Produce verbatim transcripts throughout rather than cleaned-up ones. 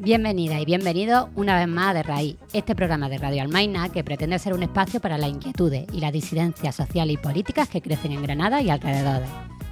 Bienvenida y bienvenido una vez más a De Raíz, este programa de Radio Almaina que pretende ser un espacio para las inquietudes y las disidencias sociales y políticas que crecen en Granada y alrededores.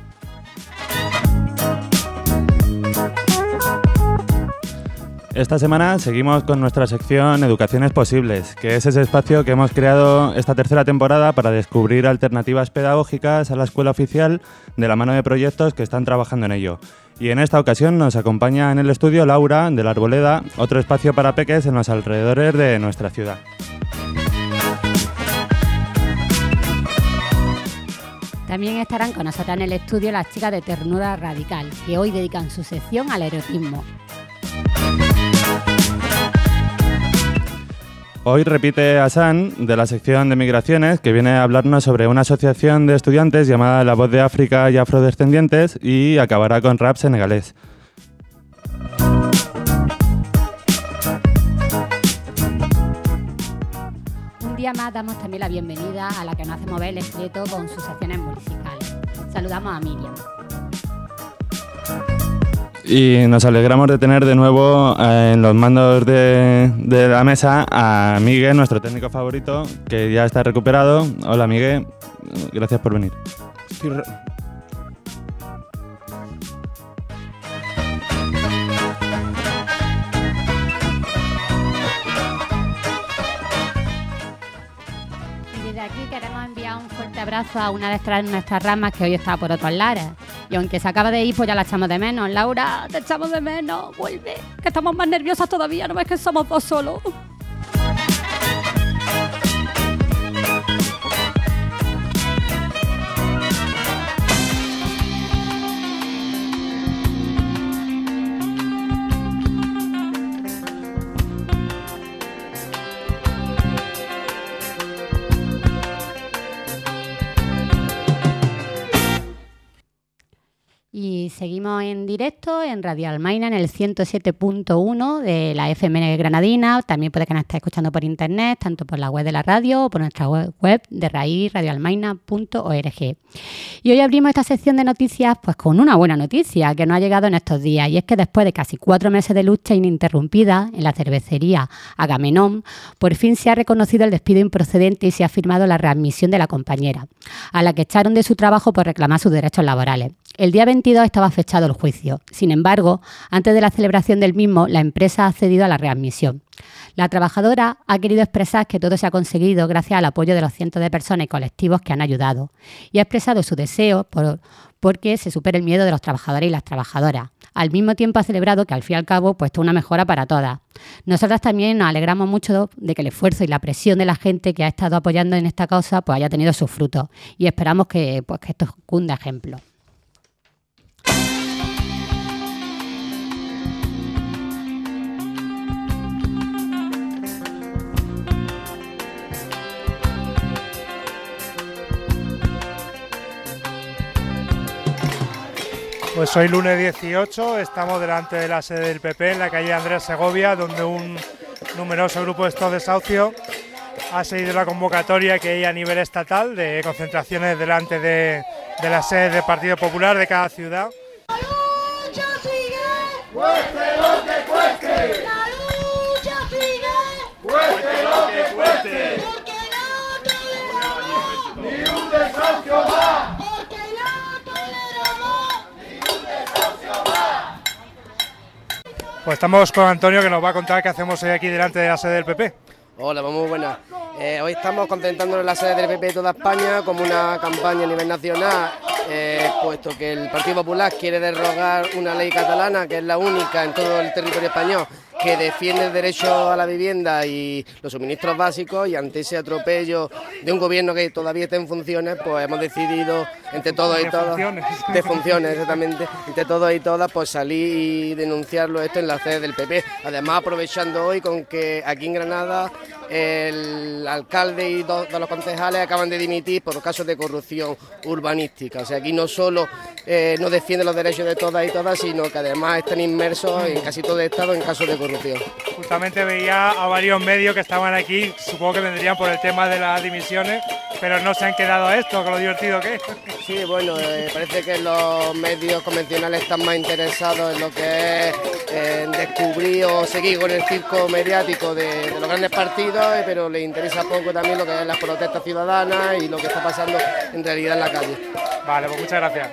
Esta semana seguimos con nuestra sección Educaciones Posibles, que es ese espacio que hemos creado esta tercera temporada para descubrir alternativas pedagógicas a la escuela oficial de la mano de proyectos que están trabajando en ello. Y en esta ocasión nos acompaña en el estudio Laura, de la Arboleda, otro espacio para peques en los alrededores de nuestra ciudad. También estarán con nosotras en el estudio las chicas de Ternura Radical, que hoy dedican su sección al erotismo. Hoy repite Hassan, de la sección de Migraciones, que viene a hablarnos sobre una asociación de estudiantes llamada La Voz de África y Afrodescendientes, y acabará con rap senegalés. Un día más damos también la bienvenida a la que nos hace mover el esqueleto con sus secciones musicales. Saludamos a Miriam. Y nos alegramos de tener de nuevo eh, en los mandos de, de la mesa a Miguel, nuestro técnico favorito, que ya está recuperado. Hola Miguel, gracias por venir. Estoy re- Desde aquí queremos enviar un fuerte abrazo a una de nuestras, nuestras ramas que hoy está por otros lares. Y aunque se acaba de ir, pues ya la echamos de menos. Laura, te echamos de menos, vuelve, que estamos más nerviosas todavía, no ves que somos dos solos. Y seguimos en directo en Radio Almaina en el ciento siete punto uno de la F M Granadina. También puede que nos esté escuchando por internet, tanto por la web de la radio o por nuestra web, web de raíz radio almaina punto org. Y hoy abrimos esta sección de noticias pues con una buena noticia que nos ha llegado en estos días, y es que después de casi cuatro meses de lucha ininterrumpida en la cervecería Agamenón, por fin se ha reconocido el despido improcedente y se ha firmado la readmisión de la compañera, a la que echaron de su trabajo por reclamar sus derechos laborales. El día veintidós estaba fechado el juicio. Sin embargo, antes de la celebración del mismo, la empresa ha accedido a la readmisión. La trabajadora ha querido expresar que todo se ha conseguido gracias al apoyo de los cientos de personas y colectivos que han ayudado, y ha expresado su deseo por porque se supere el miedo de los trabajadores y las trabajadoras. Al mismo tiempo ha celebrado que al fin y al cabo pues esto es una mejora para todas. Nosotras también nos alegramos mucho de que el esfuerzo y la presión de la gente que ha estado apoyando en esta causa pues haya tenido sus frutos, y esperamos que, pues, que esto cunda ejemplo. Pues hoy lunes dieciocho estamos delante de la sede del P P en la calle Andrés Segovia, donde un numeroso grupo de estos desahucios ha seguido la convocatoria que hay a nivel estatal de concentraciones delante de, de las sedes del Partido Popular de cada ciudad. ¡La lucha sigue! ¡Cueste lo que cueste! ¡La lucha sigue! ¡Cueste lo que cueste! Porque no toleramos, ¡Ni un desahucio más! porque no toleramos. Pues estamos con Antonio, que nos va a contar qué hacemos hoy aquí delante de la sede del P P. Hola, pues muy buenas. Eh, hoy estamos concentrándonos en la sede del P P de toda España como una campaña a nivel nacional, eh, puesto que el Partido Popular quiere derogar una ley catalana que es la única en todo el territorio español que defiende el derecho a la vivienda y los suministros básicos, y ante ese atropello de un gobierno que todavía está en funciones, pues hemos decidido entre todos y todas, de funciones exactamente, entre todos y todas, pues salir y denunciarlo esto en la sede del P P. Además, aprovechando hoy con que aquí en Granada el alcalde y dos de los concejales acaban de dimitir por casos de corrupción urbanística. O sea, aquí no solo eh, no defienden los derechos de todas y todas, sino que además están inmersos en casi todo el Estado en casos de corrupción. corrupción. Justamente veía a varios medios que estaban aquí, supongo que vendrían por el tema de las dimisiones, pero no se han quedado a esto, con lo divertido que es. Sí, bueno, eh, parece que los medios convencionales están más interesados en lo que es eh, descubrir o seguir con el circo mediático de, de los grandes partidos, eh, pero les interesa poco también lo que es las protestas ciudadanas y lo que está pasando en realidad en la calle. Vale, pues muchas gracias.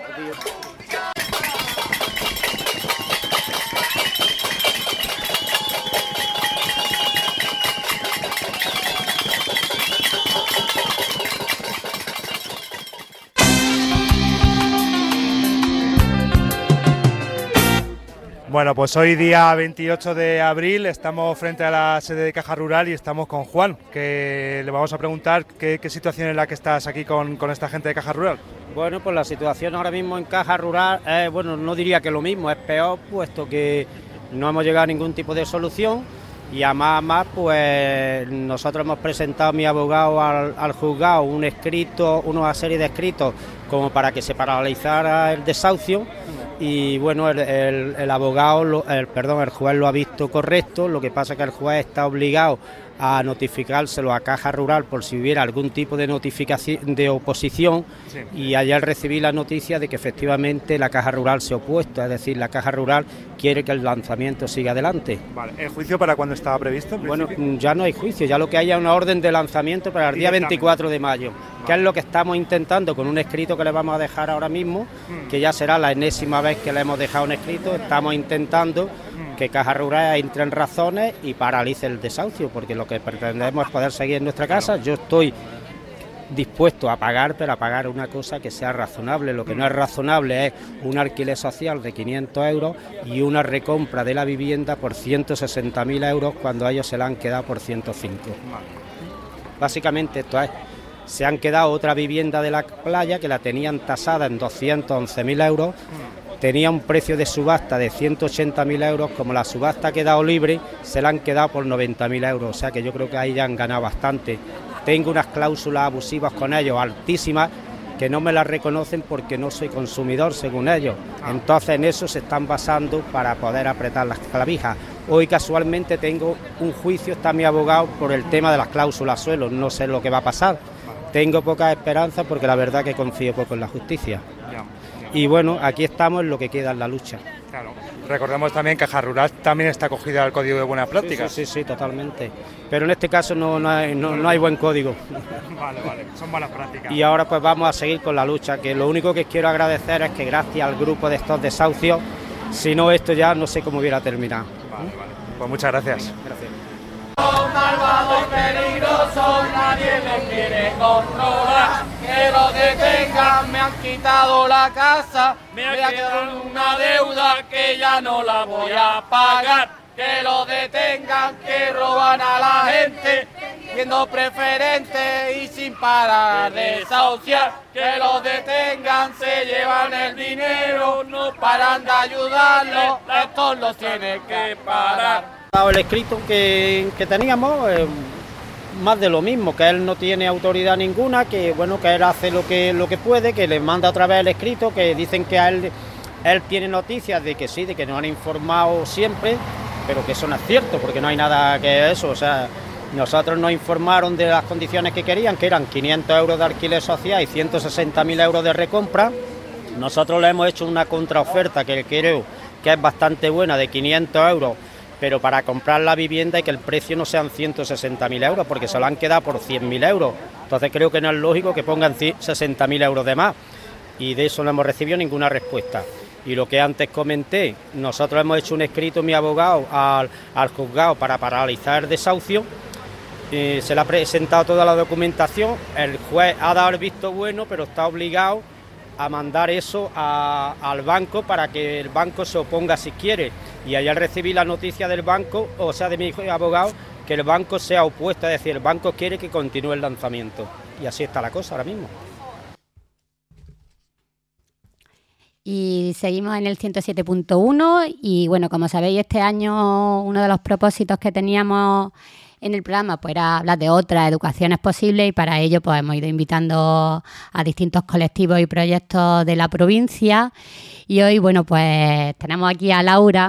Bueno, pues hoy día veintiocho de abril estamos frente a la sede de Caja Rural y estamos con Juan, que le vamos a preguntar qué, qué situación es la que estás aquí con, con esta gente de Caja Rural. Bueno, pues la situación ahora mismo en Caja Rural es, bueno, no diría que lo mismo, es peor, puesto que no hemos llegado a ningún tipo de solución y además, más, pues nosotros hemos presentado a mi abogado al, al juzgado un escrito, una serie de escritos como para que se paralizara el desahucio. Y bueno, el, el, el abogado, lo, el, perdón, el juez lo ha visto correcto, lo que pasa es que el juez está obligado a notificárselo a Caja Rural por si hubiera algún tipo de notificación de oposición, sí. Y ayer recibí la noticia de que efectivamente la Caja Rural se ha opuesto, es decir, la Caja Rural quiere que el lanzamiento siga adelante. Vale, ¿el juicio para cuándo estaba previsto? Bueno, ya no hay juicio, ya lo que hay es una orden de lanzamiento para el día veinticuatro de mayo, vale. Que es lo que estamos intentando con un escrito que le vamos a dejar ahora mismo, mm. que ya será la enésima vez que le hemos dejado un escrito, estamos intentando mm. que Caja Rural entre en razones y paralice el desahucio, porque lo que pretendemos es poder seguir en nuestra casa. Yo estoy dispuesto a pagar, pero a pagar una cosa que sea razonable. Lo que no es razonable es un alquiler social de quinientos euros y una recompra de la vivienda por ciento sesenta mil euros cuando a ellos se la han quedado por ciento cinco. Básicamente esto es, se han quedado otra vivienda de la playa que la tenían tasada en doscientos once mil euros, tenía un precio de subasta de ciento ochenta mil euros, como la subasta ha quedado libre, se la han quedado por noventa mil euros, o sea que yo creo que ahí ya han ganado bastante. Tengo unas cláusulas abusivas con ellos altísimas que no me las reconocen porque no soy consumidor según ellos, entonces en eso se están basando para poder apretar las clavijas. Hoy casualmente tengo un juicio, está mi abogado por el tema de las cláusulas suelo, no sé lo que va a pasar, tengo poca esperanza porque la verdad que confío poco en la justicia. Y bueno, aquí estamos en lo que queda en la lucha. Claro. Recordemos también que Caja Rural también está acogida al Código de Buenas Prácticas. Sí, sí, sí, sí, totalmente. Pero en este caso no, no, hay, no, no hay buen código. Vale, vale, son buenas prácticas. Y ahora pues vamos a seguir con la lucha, que lo único que quiero agradecer es que gracias al grupo de estos desahucios, si no esto ya no sé cómo hubiera terminado. Vale, vale. Pues muchas gracias. Gracias. Son malvados y peligrosos, nadie los quiere controlar. Que los detengan, me han quitado la casa, me ha quedado una deuda que ya no la voy a pagar. Que los detengan, que roban a la gente, siendo preferentes y sin parar de desahuciar. Que los detengan, se llevan el dinero, no paran de ayudarlos, estos los tienen que parar. El escrito que, que teníamos, eh, más de lo mismo, que él no tiene autoridad ninguna, que bueno, que él hace lo que lo que puede, que le manda otra vez el escrito, que dicen que a él, él tiene noticias de que sí, de que nos han informado siempre, pero que eso no es cierto, porque no hay nada que eso, o sea, nosotros nos informaron de las condiciones que querían, que eran quinientos euros de alquiler social y ciento sesenta mil euros de recompra. Nosotros le hemos hecho una contraoferta que creo que es bastante buena, de quinientos euros, pero para comprar la vivienda y que el precio no sean ciento sesenta mil euros, porque se lo han quedado por cien mil euros. Entonces creo que no es lógico que pongan sesenta mil euros de más, y de eso no hemos recibido ninguna respuesta. Y lo que antes comenté, nosotros hemos hecho un escrito, mi abogado, al, al juzgado para paralizar el desahucio, eh, se le ha presentado toda la documentación, el juez ha dado el visto bueno, pero está obligado a mandar eso a, al banco para que el banco se oponga si quiere. Y ayer recibí la noticia del banco, o sea, de mi abogado, que el banco se ha opuesto, es decir, el banco quiere que continúe el lanzamiento. Y así está la cosa ahora mismo. Y seguimos en el ciento siete punto uno y bueno, como sabéis, este año uno de los propósitos que teníamos en el programa pues era hablar de otras educaciones posibles, y para ello pues hemos ido invitando a distintos colectivos y proyectos de la provincia. Y hoy, bueno, pues tenemos aquí a Laura,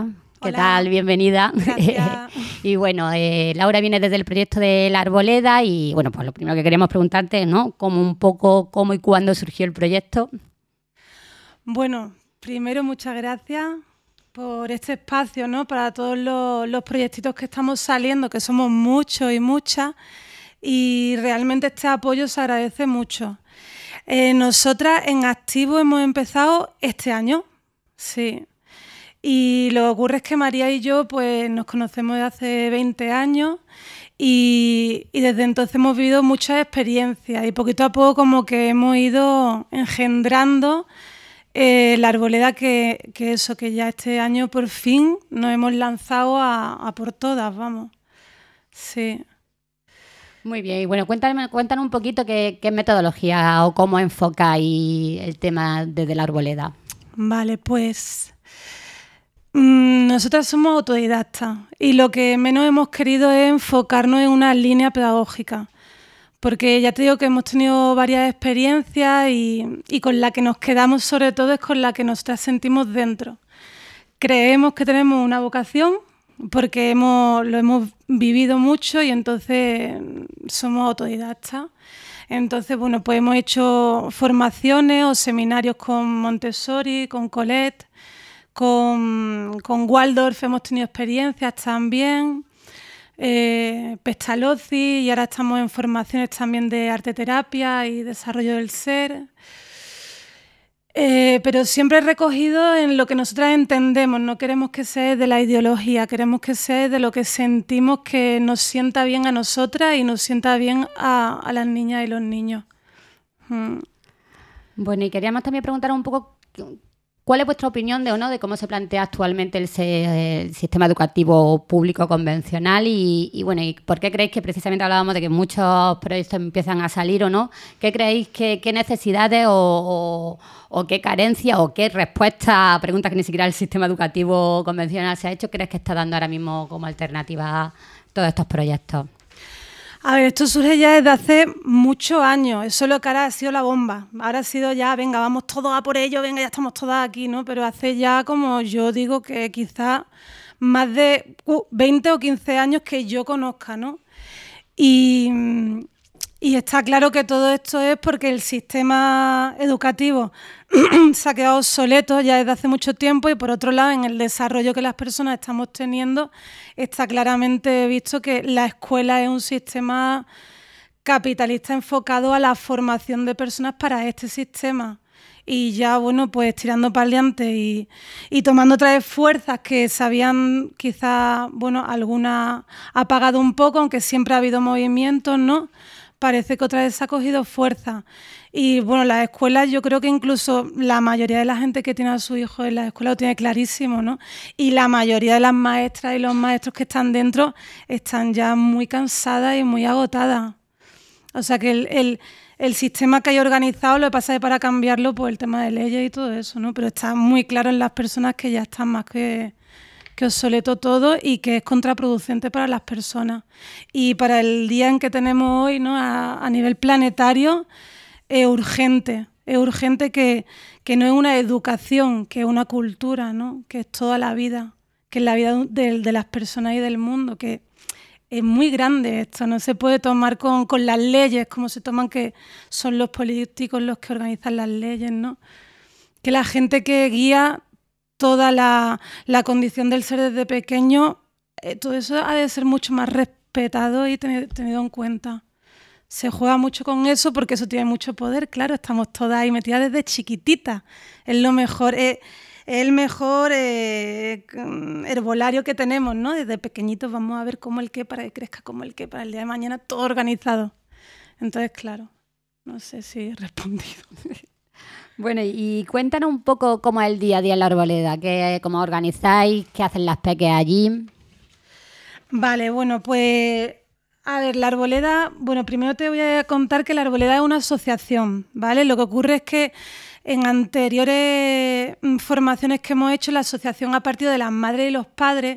¿Qué Hola. tal? Bienvenida. Gracias. Y bueno, eh, Laura viene desde el proyecto de la Arboleda y bueno, pues lo primero que queríamos preguntarte, ¿no? Cómo un poco, cómo y cuándo surgió el proyecto. Bueno, primero muchas gracias por este espacio, ¿no? Para todos los, los proyectitos que estamos saliendo, que somos muchos y muchas, y realmente este apoyo se agradece mucho. Eh, nosotras en activo hemos empezado este año, sí. Y lo que ocurre es que María y yo pues nos conocemos desde hace veinte años y, y desde entonces hemos vivido muchas experiencias y poquito a poco como que hemos ido engendrando eh, la arboleda que, que eso, que ya este año por fin nos hemos lanzado a, a por todas, vamos. Sí. Muy bien, y bueno, cuéntame, cuéntanos un poquito qué, qué metodología o cómo enfocáis el tema desde la Arboleda. Vale, pues mmm, nosotras somos autodidactas y lo que menos hemos querido es enfocarnos en una línea pedagógica, porque ya te digo que hemos tenido varias experiencias y, y con la que nos quedamos sobre todo es con la que nosotras sentimos dentro. Creemos que tenemos una vocación porque hemos, lo hemos vivido mucho y entonces somos autodidactas. Entonces, bueno, pues hemos hecho formaciones o seminarios con Montessori, con Colette, con, con Waldorf, hemos tenido experiencias también, eh, Pestalozzi, y ahora estamos en formaciones también de arteterapia y desarrollo del ser. Eh, pero siempre recogido en lo que nosotras entendemos, no queremos que sea de la ideología, queremos que sea de lo que sentimos que nos sienta bien a nosotras y nos sienta bien a, a las niñas y los niños. Mm. Bueno, y queríamos también preguntar un poco cuál es vuestra opinión de, ¿o no? de cómo se plantea actualmente el, se, el sistema educativo público convencional y, y bueno, y por qué creéis que precisamente hablábamos de que muchos proyectos empiezan a salir o no. ¿Qué creéis que qué necesidades o, o, o qué carencias o qué respuestas a preguntas que ni siquiera el sistema educativo convencional se ha hecho crees que está dando ahora mismo como alternativa a todos estos proyectos? A ver, esto surge ya desde hace muchos años, eso es lo que ahora ha sido la bomba, ahora ha sido ya, venga, vamos todos a por ello, venga, ya estamos todas aquí, ¿no? Pero hace ya, como yo digo, que quizás más de veinte o quince años que yo conozca, ¿no? Y, y está claro que todo esto es porque el sistema educativo se ha quedado obsoleto ya desde hace mucho tiempo y por otro lado en el desarrollo que las personas estamos teniendo está claramente visto que la escuela es un sistema capitalista enfocado a la formación de personas para este sistema y ya bueno pues tirando para adelante y, y tomando otra vez fuerzas que se habían quizás bueno algunas apagado un poco aunque siempre ha habido movimientos, ¿no? Parece que otra vez se ha cogido fuerza. Y bueno, las escuelas, yo creo que incluso la mayoría de la gente que tiene a su hijo en la escuela lo tiene clarísimo, ¿no? Y la mayoría de las maestras y los maestros que están dentro están ya muy cansadas y muy agotadas. O sea que el, el, el sistema que hay organizado, lo que pasa es para cambiarlo, pues el tema de leyes y todo eso, ¿no? Pero está muy claro en las personas que ya están más que... que obsoleto todo y que es contraproducente para las personas. Y para el día en que tenemos hoy, ¿no? a, a nivel planetario, es urgente, es urgente que, que no es una educación, que es una cultura, ¿no? Que es toda la vida, que es la vida de, de las personas y del mundo, que es muy grande esto, no se puede tomar con, con las leyes, como se toman que son los políticos los que organizan las leyes, ¿no? Que la gente que guía toda la, la condición del ser desde pequeño, eh, todo eso ha de ser mucho más respetado y tenido, tenido en cuenta. Se juega mucho con eso porque eso tiene mucho poder, claro, estamos todas ahí metidas desde chiquititas. Es lo mejor, es, es el mejor eh, herbolario que tenemos, ¿no? Desde pequeñitos vamos a ver cómo el qué para que crezca, como el qué para el día de mañana, todo organizado. Entonces, claro, no sé si he respondido. Bueno, y cuéntanos un poco cómo es el día a día en la Arboleda, qué, cómo organizáis, qué hacen las peques allí. Vale, bueno, pues a ver, la Arboleda, bueno, primero te voy a contar que la Arboleda es una asociación, ¿vale? Lo que ocurre es que en anteriores formaciones que hemos hecho, la asociación ha partido de las madres y los padres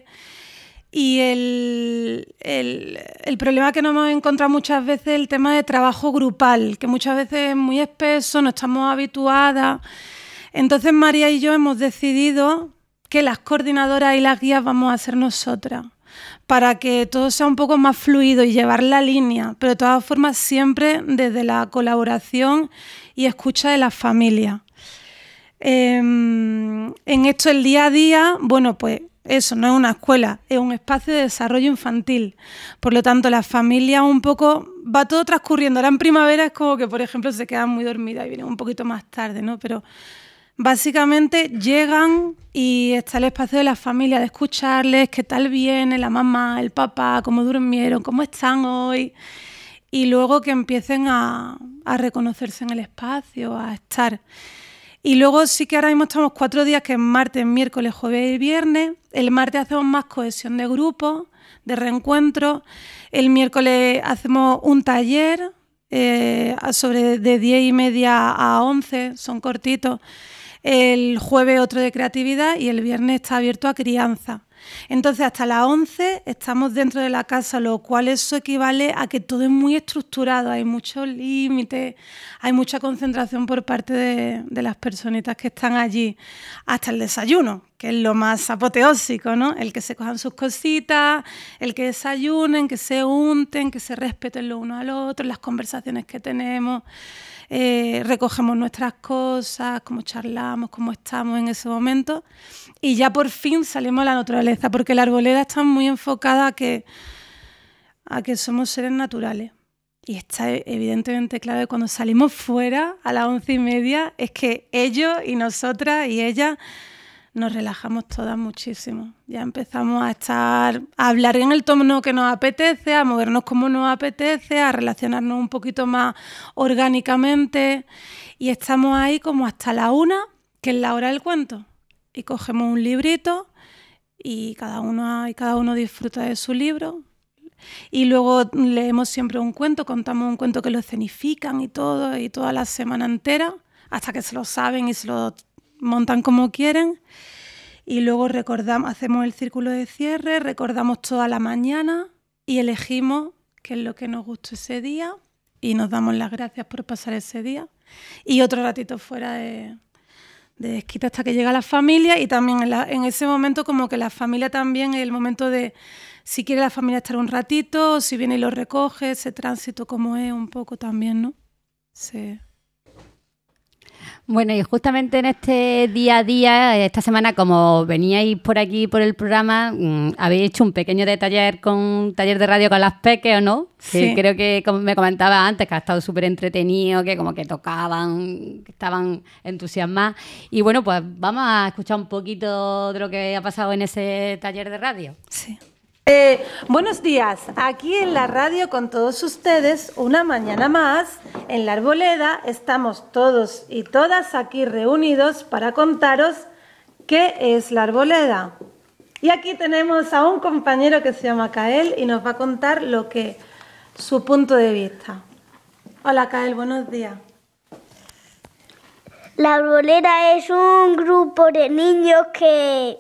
y el, el, el problema que nos hemos encontrado muchas veces es el tema de trabajo grupal, que muchas veces es muy espeso, no estamos habituadas. Entonces María y yo hemos decidido que las coordinadoras y las guías vamos a ser nosotras, para que todo sea un poco más fluido y llevar la línea, pero de todas formas siempre desde la colaboración y escucha de las familias. Eh, en esto el día a día, bueno, pues eso no es una escuela, es un espacio de desarrollo infantil. Por lo tanto, las familias un poco, va todo transcurriendo. Ahora en primavera es como que, por ejemplo, se quedan muy dormidas y vienen un poquito más tarde, ¿no? Pero básicamente llegan y está el espacio de la familia, de escucharles, qué tal viene la mamá, el papá, cómo durmieron, cómo están hoy. Y luego que empiecen a, a reconocerse en el espacio, a estar. Y luego sí que ahora mismo estamos cuatro días, que es martes, miércoles, jueves y viernes. El martes hacemos más cohesión de grupo, de reencuentro. El miércoles hacemos un taller eh, sobre de diez y media a once, son cortitos. El jueves otro de creatividad y el viernes está abierto a crianza. Entonces hasta las once estamos dentro de la casa, lo cual eso equivale a que todo es muy estructurado, hay muchos límites, hay mucha concentración por parte de, de las personitas que están allí, hasta el desayuno, que es lo más apoteósico, ¿no? El que se cojan sus cositas, el que desayunen, que se unten, que se respeten lo uno al otro, las conversaciones que tenemos. Eh, recogemos nuestras cosas, cómo charlamos, cómo estamos en ese momento y ya por fin salimos a la naturaleza, porque la arboleda está muy enfocada a que, a que somos seres naturales y está evidentemente claro que cuando salimos fuera a las once y media es que ellos y nosotras y ellas nos relajamos todas muchísimo. Ya empezamos a estar, a hablar en el tono que nos apetece, a movernos como nos apetece, a relacionarnos un poquito más orgánicamente y estamos ahí como hasta la una, que es la hora del cuento. Y cogemos un librito y cada uno, y cada uno disfruta de su libro. Y luego leemos siempre un cuento, contamos un cuento que lo escenifican y todo, y toda la semana entera, hasta que se lo saben y se lo montan como quieren. Y luego recordamos, hacemos el círculo de cierre, recordamos toda la mañana y elegimos qué es lo que nos gustó ese día y nos damos las gracias por pasar ese día. Y otro ratito fuera de, de desquite hasta que llega la familia, y también en, la, en ese momento como que la familia también es el momento de si quiere la familia estar un ratito, si viene y lo recoge, ese tránsito como es un poco también, ¿no? Sí. Bueno, y justamente en este día a día, esta semana, como veníais por aquí, por el programa, mmm, habéis hecho un pequeño de taller con un taller de radio con las peques, ¿o no? Sí. Que creo que, como me comentaba antes, que ha estado súper entretenido, que como que tocaban, que estaban entusiasmadas. Y bueno, pues vamos a escuchar un poquito de lo que ha pasado en ese taller de radio. Sí. Eh, buenos días, aquí en la radio con todos ustedes, una mañana más, en la Arboleda, estamos todos y todas aquí reunidos para contaros qué es la Arboleda. Y aquí tenemos a un compañero que se llama Kael y nos va a contar lo que su punto de vista. Hola Kael, buenos días. La Arboleda es un grupo de niños que...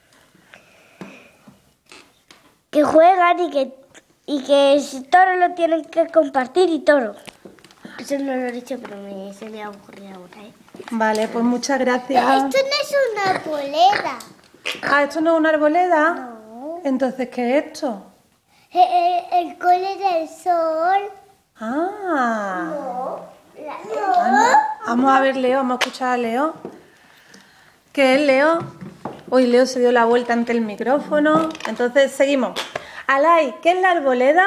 que juegan y que, y que todo lo tienen que compartir y todo. Eso no lo he dicho, pero me, se me ha ocurrido ahora, ¿eh? Vale, pues muchas gracias. Esto no es una arboleda. Ah, ¿esto no es una arboleda? No. Entonces, ¿qué es esto? Eh, eh, el cole del sol. Ah. No. La... Ah, no. Vamos a ver, Leo, vamos a escuchar a Leo. ¿Qué es, Leo? Uy, Leo se dio la vuelta ante el micrófono. Entonces, seguimos. Alay, ¿qué es la arboleda?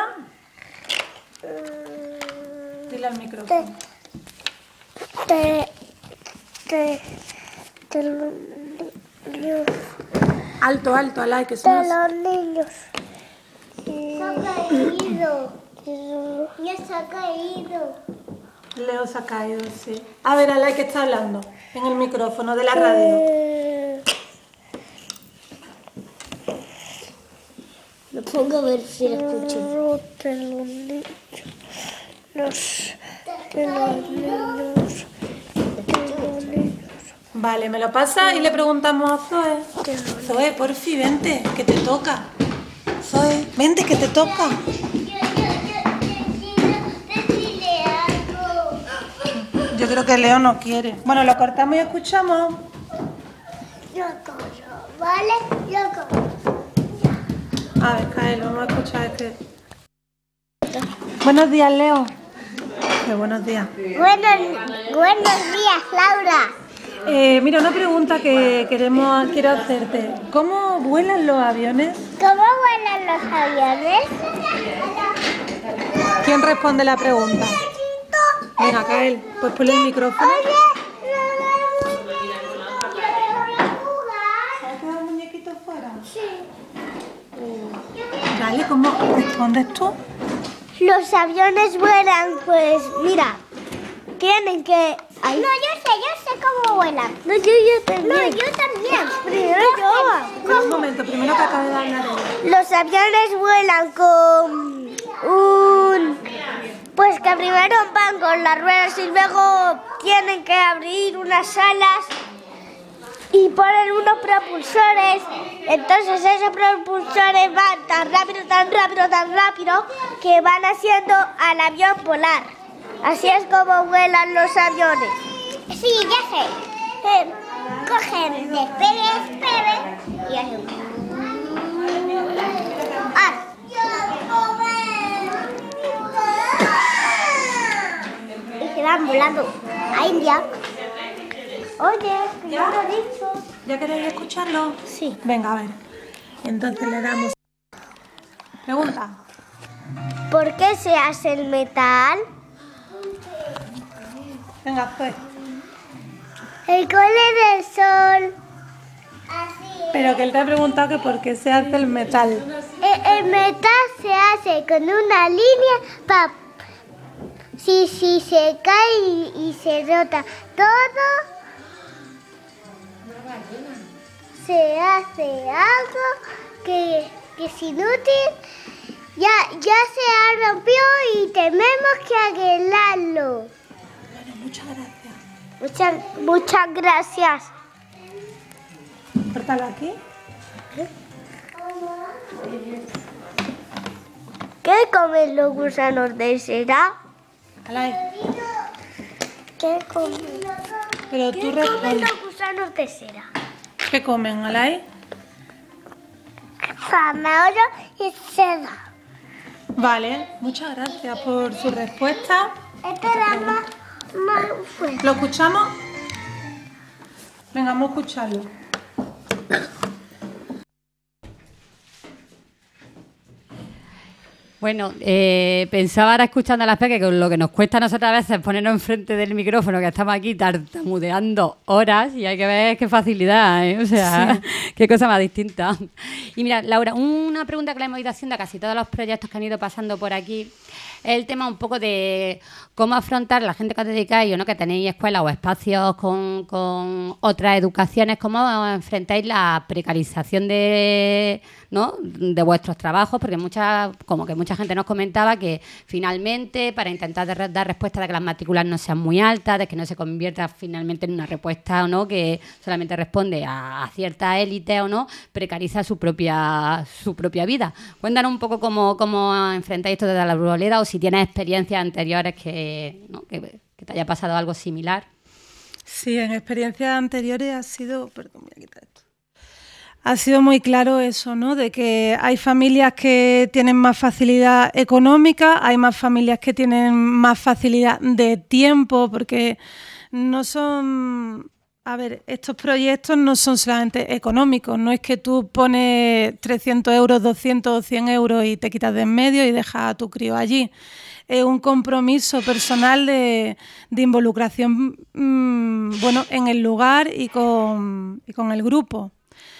Dile al micrófono. Te, te, te, los niños. Alto, alto, Alay, que De somos... los niños. Se ha caído. Ya se ha caído. Leo se ha caído, sí. A ver, Alay, ¿qué está hablando? En el micrófono de la radio. Eh... Lo pongo a ver si lo escucho. De los niños. Los, de los niños. De los niños. Vale, me lo pasa y le preguntamos a Zoe. Zoe, por fin, vente, que te toca. Zoe, vente, que te toca. Yo creo que Leo no quiere. Bueno, lo cortamos y escuchamos. Yo corro. ¿vale? Loco. A ver, Kael, vamos a escuchar este. Buenos días, Leo. Eh, buenos días. Buenos, buenos días, Laura. Eh, mira, una pregunta que queremos, quiero hacerte. ¿Cómo vuelan los aviones? ¿Cómo vuelan los aviones? ¿Quién responde la pregunta? Venga, Kael, pues ponle el micrófono. ¿Se ha quedado el muñequito fuera? Sí. Dale, ¿cómo respondes tú? Los aviones vuelan, pues mira, tienen que... Ay. No, yo sé, yo sé cómo vuelan. No, yo, yo también. No, yo también. Primero yo. Un momento, primero que acabe de hablar. Los aviones vuelan con un... Pues que primero van con las ruedas y luego tienen que abrir unas alas y ponen unos propulsores. Entonces esos propulsores van tan rápido, tan rápido, tan rápido que van haciendo al avión volar. Así es como vuelan los aviones. Sí, ya sé. Eh, cogen, espere, espere y hacen... Ah. Y se van volando a India. Oye, que ya lo he dicho. ¿Ya queréis escucharlo? Sí. Venga, a ver. Entonces le damos... Pregunta. ¿Por qué se hace el metal? Venga, pues. El cole del sol. Pero que él te ha preguntado que por qué se hace el metal. El, el metal se hace con una línea para... Si, si se cae y, y se rota todo, se hace algo que, que es inútil. Ya, ya se ha rompido y tenemos que arreglarlo. Bueno, muchas gracias. Muchas, muchas gracias. Córtalo aquí. ¿Qué comen los gusanos de cera? Alay. ¿Qué comen? Pero ¿Qué tú comen respondes. los gusanos de cera? ¿Qué comen, Alay? Zanahoria y seda. Vale, muchas gracias por su respuesta. Espera, más, más fuerte. ¿Lo escuchamos? Venga, vamos a escucharlo. Bueno, eh, pensaba ahora escuchando a las peques que lo que nos cuesta a nosotras a veces es ponernos enfrente del micrófono, que estamos aquí tartamudeando horas y hay que ver qué facilidad, ¿eh? O sea, sí. Qué cosa más distinta. Y mira, Laura, una pregunta que le hemos ido haciendo a casi todos los proyectos que han ido pasando por aquí es el tema un poco de cómo afrontar la gente que os dedicáis o no, que tenéis escuelas o espacios con, con otras educaciones, cómo enfrentáis la precarización de, ¿no?, de vuestros trabajos, porque muchas, como que mucha gente nos comentaba que finalmente para intentar dar, dar respuesta de que las matrículas no sean muy altas, de que no se convierta finalmente en una respuesta o no que solamente responde a, a cierta élite o no, precariza su propia su propia vida. Cuéntanos un poco cómo, cómo enfrentáis esto desde la Arboleda o si tienes experiencias anteriores que, ¿no?, que, que te haya pasado algo similar. Sí, en experiencias anteriores ha sido... Perdón, voy a quitar esto. Ha sido muy claro eso, ¿no? De que hay familias que tienen más facilidad económica, hay más familias que tienen más facilidad de tiempo, porque no son... A ver, estos proyectos no son solamente económicos, no es que tú pones trescientos euros, doscientos o cien euros y te quitas de en medio y dejas a tu crío allí. Es un compromiso personal de, de involucración, mmm, bueno, en el lugar y con, y con el grupo.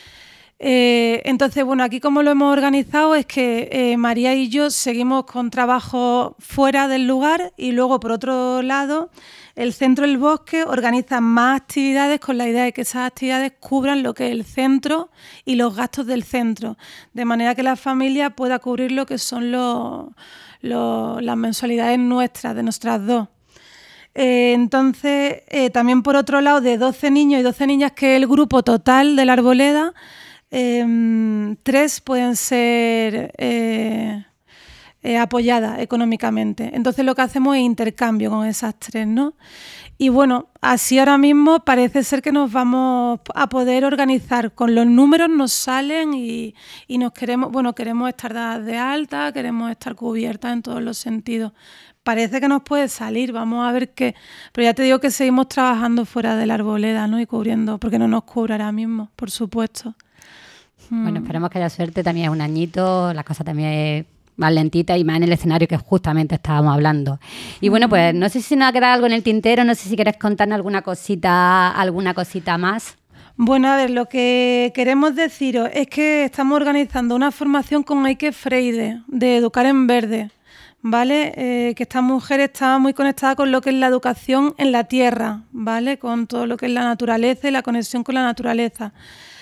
Eh, entonces, bueno, aquí como lo hemos organizado es que eh, María y yo seguimos con trabajo fuera del lugar y luego, por otro lado, el Centro del Bosque organiza más actividades con la idea de que esas actividades cubran lo que es el centro y los gastos del centro, de manera que la familia pueda cubrir lo que son los, los, las mensualidades nuestras, de nuestras dos. Eh, entonces, eh, también por otro lado, de doce niños y doce niñas, que es el grupo total de la Arboleda, eh, tres pueden ser... Eh, eh, apoyada económicamente. Entonces lo que hacemos es intercambio con esas tres, ¿no? Y bueno, así ahora mismo parece ser que nos vamos a poder organizar. Con los números nos salen y, y nos queremos, bueno, queremos estar dadas de alta, queremos estar cubiertas en todos los sentidos. Parece que nos puede salir, vamos a ver qué. Pero ya te digo que seguimos trabajando fuera de la arboleda, ¿no? Y cubriendo, porque no nos cubre ahora mismo, por supuesto. Bueno, esperemos que haya suerte. También es un añito, la cosa también es más lentita y más en el escenario que justamente estábamos hablando. Y bueno, pues no sé si nos ha quedado algo en el tintero, no sé si quieres contarnos alguna cosita, alguna cosita más. Bueno, a ver, lo que queremos deciros es que estamos organizando una formación con Eike Freide, de Educar en Verde, ¿vale? Eh, que esta mujer está muy conectada con lo que es la educación en la tierra, ¿vale? Con todo lo que es la naturaleza y la conexión con la naturaleza.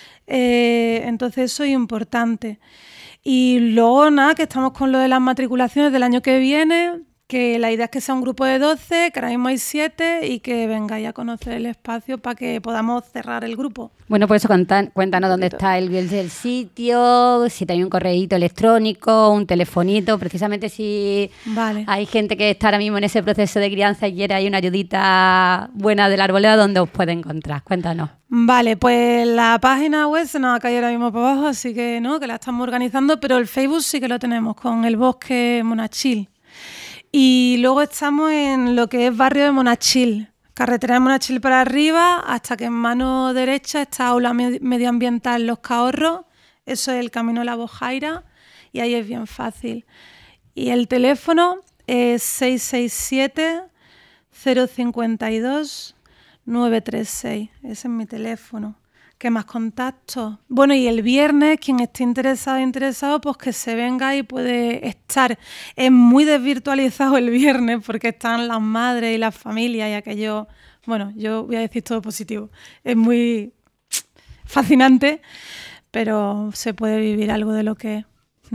Eh, entonces eso es importante. Y luego nada, que estamos con lo de las matriculaciones del año que viene, que la idea es que sea un grupo de doce, que ahora mismo hay siete y que vengáis a conocer el espacio para que podamos cerrar el grupo. Bueno, pues eso, cuentan, cuéntanos dónde está el, el, el sitio, si tenéis un correíto electrónico, un telefonito, precisamente si vale. Hay gente que está ahora mismo en ese proceso de crianza y quiere ahí una ayudita buena de la arboleda, ¿dónde os puede encontrar? Cuéntanos. Vale, pues la página web se nos ha caído ahora mismo para abajo, así que no, que la estamos organizando, pero el Facebook sí que lo tenemos con el Bosque Monachil. Y luego estamos en lo que es barrio de Monachil, carretera de Monachil para arriba, hasta que en mano derecha está aula medioambiental Los Cahorros, eso es el camino de la Bojaira, y ahí es bien fácil. Y el teléfono es seis seis siete, cero cinco dos, nueve tres seis, ese es mi teléfono. ¿Qué más contactos? Bueno, y el viernes, quien esté interesado o interesado, pues que se venga y puede estar. Es muy desvirtualizado el viernes porque están las madres y las familias y aquello... Bueno, yo voy a decir todo positivo. Es muy fascinante, pero se puede vivir algo de lo que es.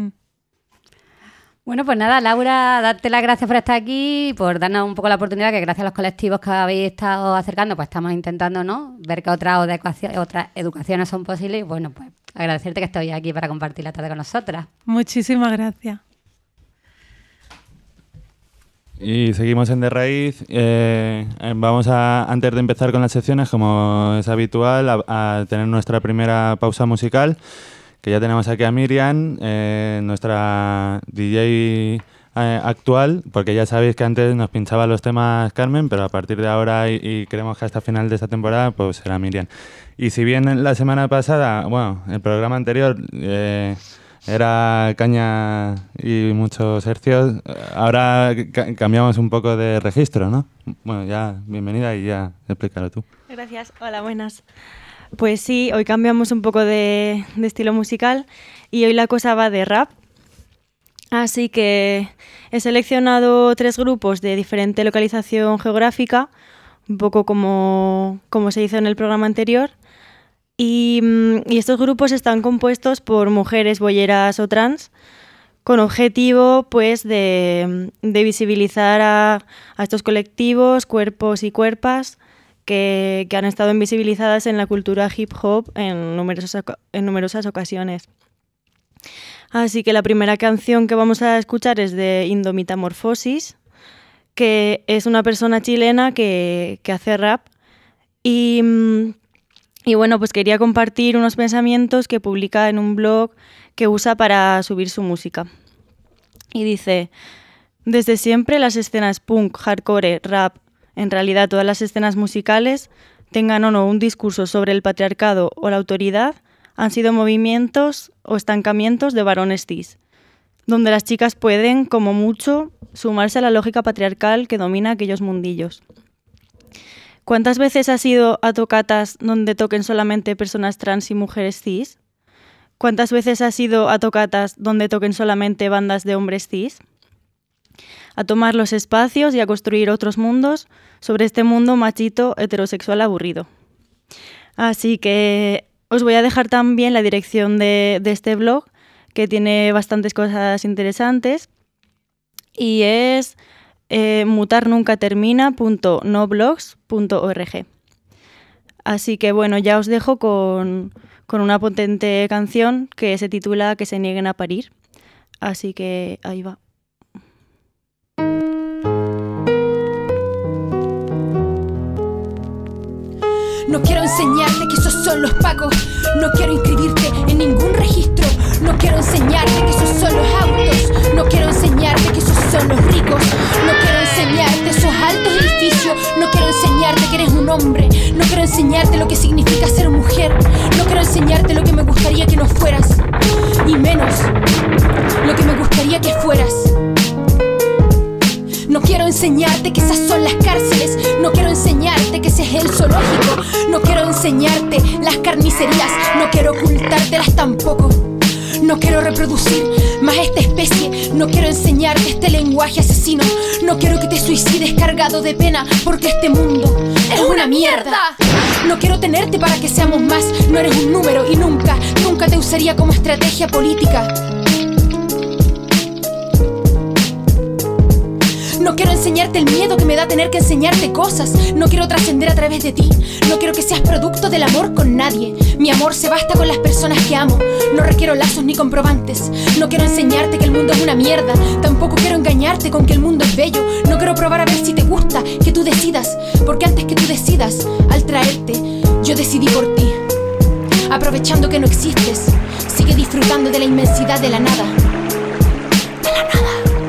Bueno, pues nada, Laura, darte las gracias por estar aquí y por darnos un poco la oportunidad, que gracias a los colectivos que habéis estado acercando, pues estamos intentando, ¿no?, ver que otras otras educaciones son posibles y, bueno, pues agradecerte que estés aquí para compartir la tarde con nosotras. Muchísimas gracias. Y seguimos en De Raíz. Eh, vamos a, antes de empezar con las secciones, como es habitual, a, a tener nuestra primera pausa musical. Que ya tenemos aquí a Miriam, eh, nuestra D J eh, actual, porque ya sabéis que antes nos pinchaba los temas Carmen, pero a partir de ahora y, y creemos que hasta final de esta temporada, pues será Miriam. Y si bien la semana pasada, bueno, el programa anterior eh, era caña y muchos hercios, ahora ca- cambiamos un poco de registro, ¿no? Bueno, ya, bienvenida y ya, explícalo tú. Gracias, hola, buenas. Pues sí, hoy cambiamos un poco de, de estilo musical y hoy la cosa va de rap. Así que he seleccionado tres grupos de diferente localización geográfica, un poco como, como se hizo en el programa anterior. Y, y estos grupos están compuestos por mujeres bolleras o trans, con objetivo pues de, de visibilizar a, a estos colectivos, cuerpos y cuerpas, Que, que han estado invisibilizadas en la cultura hip hop en numerosas, en numerosas ocasiones. Así que la primera canción que vamos a escuchar es de Indomitamorfosis, que es una persona chilena que, que hace rap. Y, y bueno, pues quería compartir unos pensamientos que publica en un blog que usa para subir su música. Y dice: desde siempre las escenas punk, hardcore, rap, en realidad todas las escenas musicales, tengan o no un discurso sobre el patriarcado o la autoridad, han sido movimientos o estancamientos de varones cis, donde las chicas pueden, como mucho, sumarse a la lógica patriarcal que domina aquellos mundillos. ¿Cuántas veces has ido a tocatas donde toquen solamente personas trans y mujeres cis? ¿Cuántas veces has ido a tocatas donde toquen solamente bandas de hombres cis? A tomar los espacios y a construir otros mundos sobre este mundo machito heterosexual aburrido. Así que os voy a dejar también la dirección de, de este blog, que tiene bastantes cosas interesantes, y es eh, mutarnuncatermina punto noblogs punto org. Así que bueno, ya os dejo con, con una potente canción que se titula Que se nieguen a parir. Así que ahí va. No quiero enseñarte que esos son los pacos. No quiero inscribirte en ningún registro. No quiero enseñarte que esos son los autos. No quiero enseñarte que esos son los ricos. No quiero enseñarte esos altos edificios. No quiero enseñarte que eres un hombre. No quiero enseñarte lo que significa ser mujer. No quiero enseñarte lo que me gustaría que no fueras. Y menos lo que me gustaría que fueras. No quiero enseñarte que esas son las cárceles. No quiero enseñarte que ese es el zoológico. No quiero enseñarte las carnicerías. No quiero ocultártelas tampoco. No quiero reproducir más esta especie. No quiero enseñarte este lenguaje asesino. No quiero que te suicides cargado de pena, porque este mundo es una mierda. No quiero tenerte para que seamos más. No eres un número y nunca, nunca te usaría como estrategia política. No quiero enseñarte el miedo que me da tener que enseñarte cosas. No quiero trascender a través de ti. No quiero que seas producto del amor con nadie. Mi amor se basta con las personas que amo. No requiero lazos ni comprobantes. No quiero enseñarte que el mundo es una mierda. Tampoco quiero engañarte con que el mundo es bello. No quiero probar a ver si te gusta, que tú decidas. Porque antes que tú decidas, al traerte, yo decidí por ti. Aprovechando que no existes, sigue disfrutando de la inmensidad de la nada. De la nada.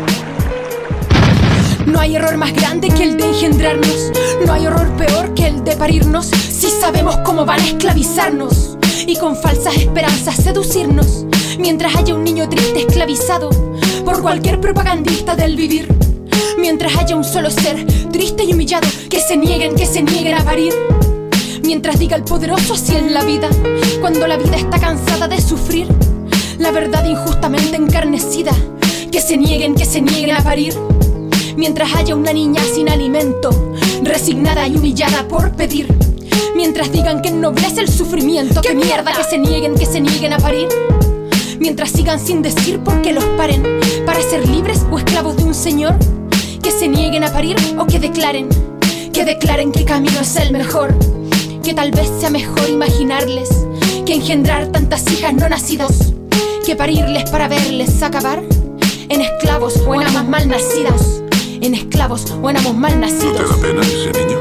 No hay error más grande que el de engendrarnos. No hay horror peor que el de parirnos. Si sabemos cómo van a esclavizarnos y con falsas esperanzas seducirnos, mientras haya un niño triste esclavizado por cualquier propagandista del vivir, mientras haya un solo ser triste y humillado que se nieguen, que se nieguen a parir, mientras diga el poderoso así en la vida, cuando la vida está cansada de sufrir la verdad injustamente encarnecida, que se nieguen, que se nieguen a parir. Mientras haya una niña sin alimento, resignada y humillada por pedir, mientras digan que ennoblece el sufrimiento, ¡qué mierda! Que se nieguen, que se nieguen a parir. Mientras sigan sin decir por qué los paren, para ser libres o esclavos de un señor, que se nieguen a parir o que declaren, que declaren que el camino es el mejor, que tal vez sea mejor imaginarles que engendrar tantas hijas no nacidos, que parirles para verles acabar en esclavos o en amas mal nacidas. En esclavos o en amos mal nacidos. ¿No te da pena ese niño?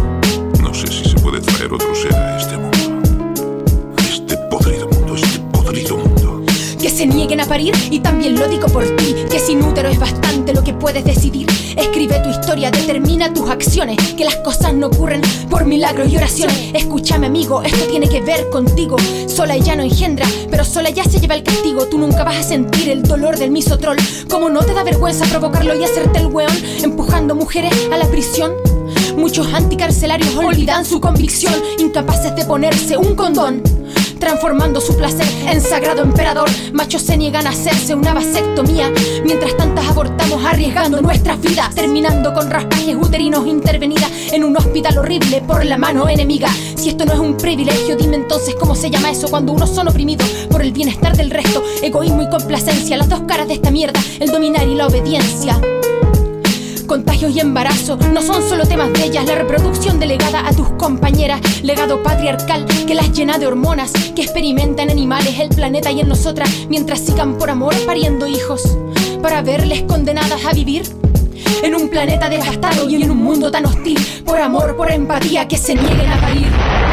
No sé si se puede traer otro ser a este mundo. A este podrido mundo, este podrido mundo. Que se nieguen a parir, y también lo digo por ti, que sin útero es bastante lo que puedes decidir. Escribe tu historia, determina tus acciones, que las cosas no ocurren por milagros y oraciones. Escúchame amigo, esto tiene que ver contigo. Sola ella no engendra, pero sola ya se lleva el castigo. Tú nunca vas a sentir el dolor del misotrol. ¿Cómo no te da vergüenza provocarlo y hacerte el weón, empujando mujeres a la prisión? Muchos anticarcelarios olvidan su convicción, incapaces de ponerse un condón, transformando su placer en sagrado emperador. Machos se niegan a hacerse una vasectomía, mientras tantas abortamos arriesgando nuestras vidas, terminando con raspajes uterinos intervenidas en un hospital horrible por la mano enemiga. Si esto no es un privilegio, dime entonces cómo se llama eso cuando unos son oprimidos por el bienestar del resto. Egoísmo y complacencia, las dos caras de esta mierda, el dominar y la obediencia. Contagios y embarazo no son solo temas de ellas. La reproducción delegada a tus compañeras, legado patriarcal que las llena de hormonas, que experimentan animales, el planeta y en nosotras, mientras sigan por amor pariendo hijos, para verles condenadas a vivir en un planeta devastado y en un mundo tan hostil. Por amor, por empatía, que se nieguen a parir.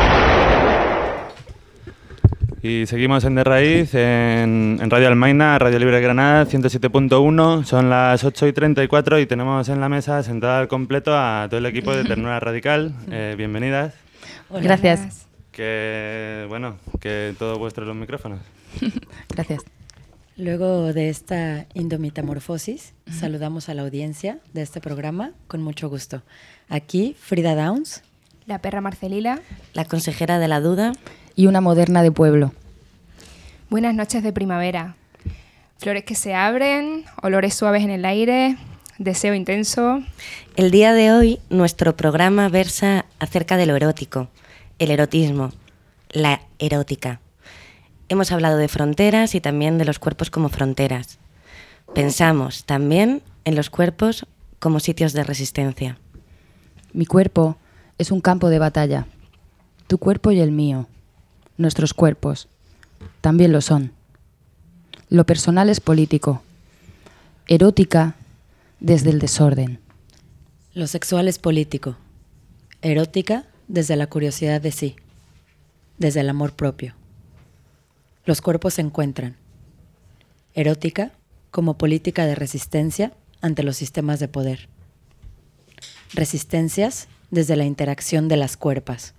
Y seguimos en De Raíz, en, en Radio Almaina, Radio Libre de Granada, ciento siete punto uno. Son las ocho y treinta y cuatro y tenemos en la mesa sentada al completo a todo el equipo de Ternura Radical. Eh, bienvenidas. Hola. Gracias. Que, bueno, que todo vuestro los micrófonos. Gracias. Luego de esta indomitamorfosis, uh-huh. saludamos a la audiencia de este programa con mucho gusto. Aquí, Frida Downs. La perra Marcelila. La consejera de la duda. Y una moderna de pueblo. Buenas noches de primavera. Flores que se abren, olores suaves en el aire, deseo intenso. El día de hoy nuestro programa versa acerca de lo erótico, el erotismo, la erótica. Hemos hablado de fronteras y también de los cuerpos como fronteras. Pensamos también en los cuerpos como sitios de resistencia. Mi cuerpo es un campo de batalla. Tu cuerpo y el mío. Nuestros cuerpos también lo son. Lo personal es político. Erótica desde el desorden. Lo sexual es político. Erótica desde la curiosidad de sí, desde el amor propio. Los cuerpos se encuentran. Erótica como política de resistencia ante los sistemas de poder. Resistencias desde la interacción de las cuerpas.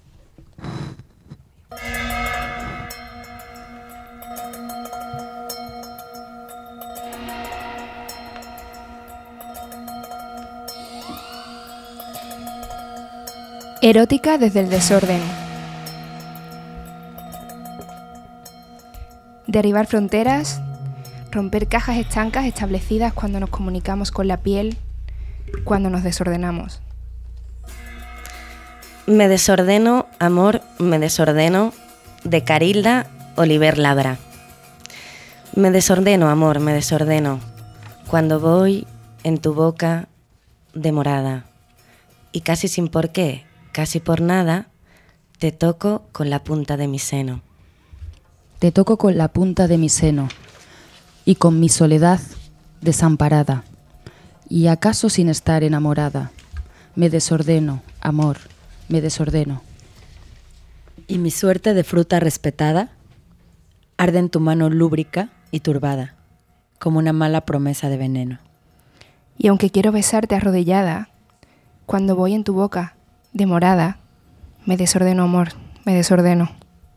Erótica desde el desorden. Derribar fronteras, romper cajas estancas establecidas cuando nos comunicamos con la piel, cuando nos desordenamos. Me desordeno, amor, me desordeno, de Carilda Oliver Labra. Me desordeno, amor, me desordeno, cuando voy en tu boca demorada, y casi sin por qué, casi por nada, te toco con la punta de mi seno. Te toco con la punta de mi seno, y con mi soledad desamparada, y acaso sin estar enamorada, me desordeno, amor, me desordeno. Y mi suerte de fruta respetada arde en tu mano lúbrica y turbada, como una mala promesa de veneno. Y aunque quiero besarte arrodillada, cuando voy en tu boca demorada, me desordeno, amor, me desordeno.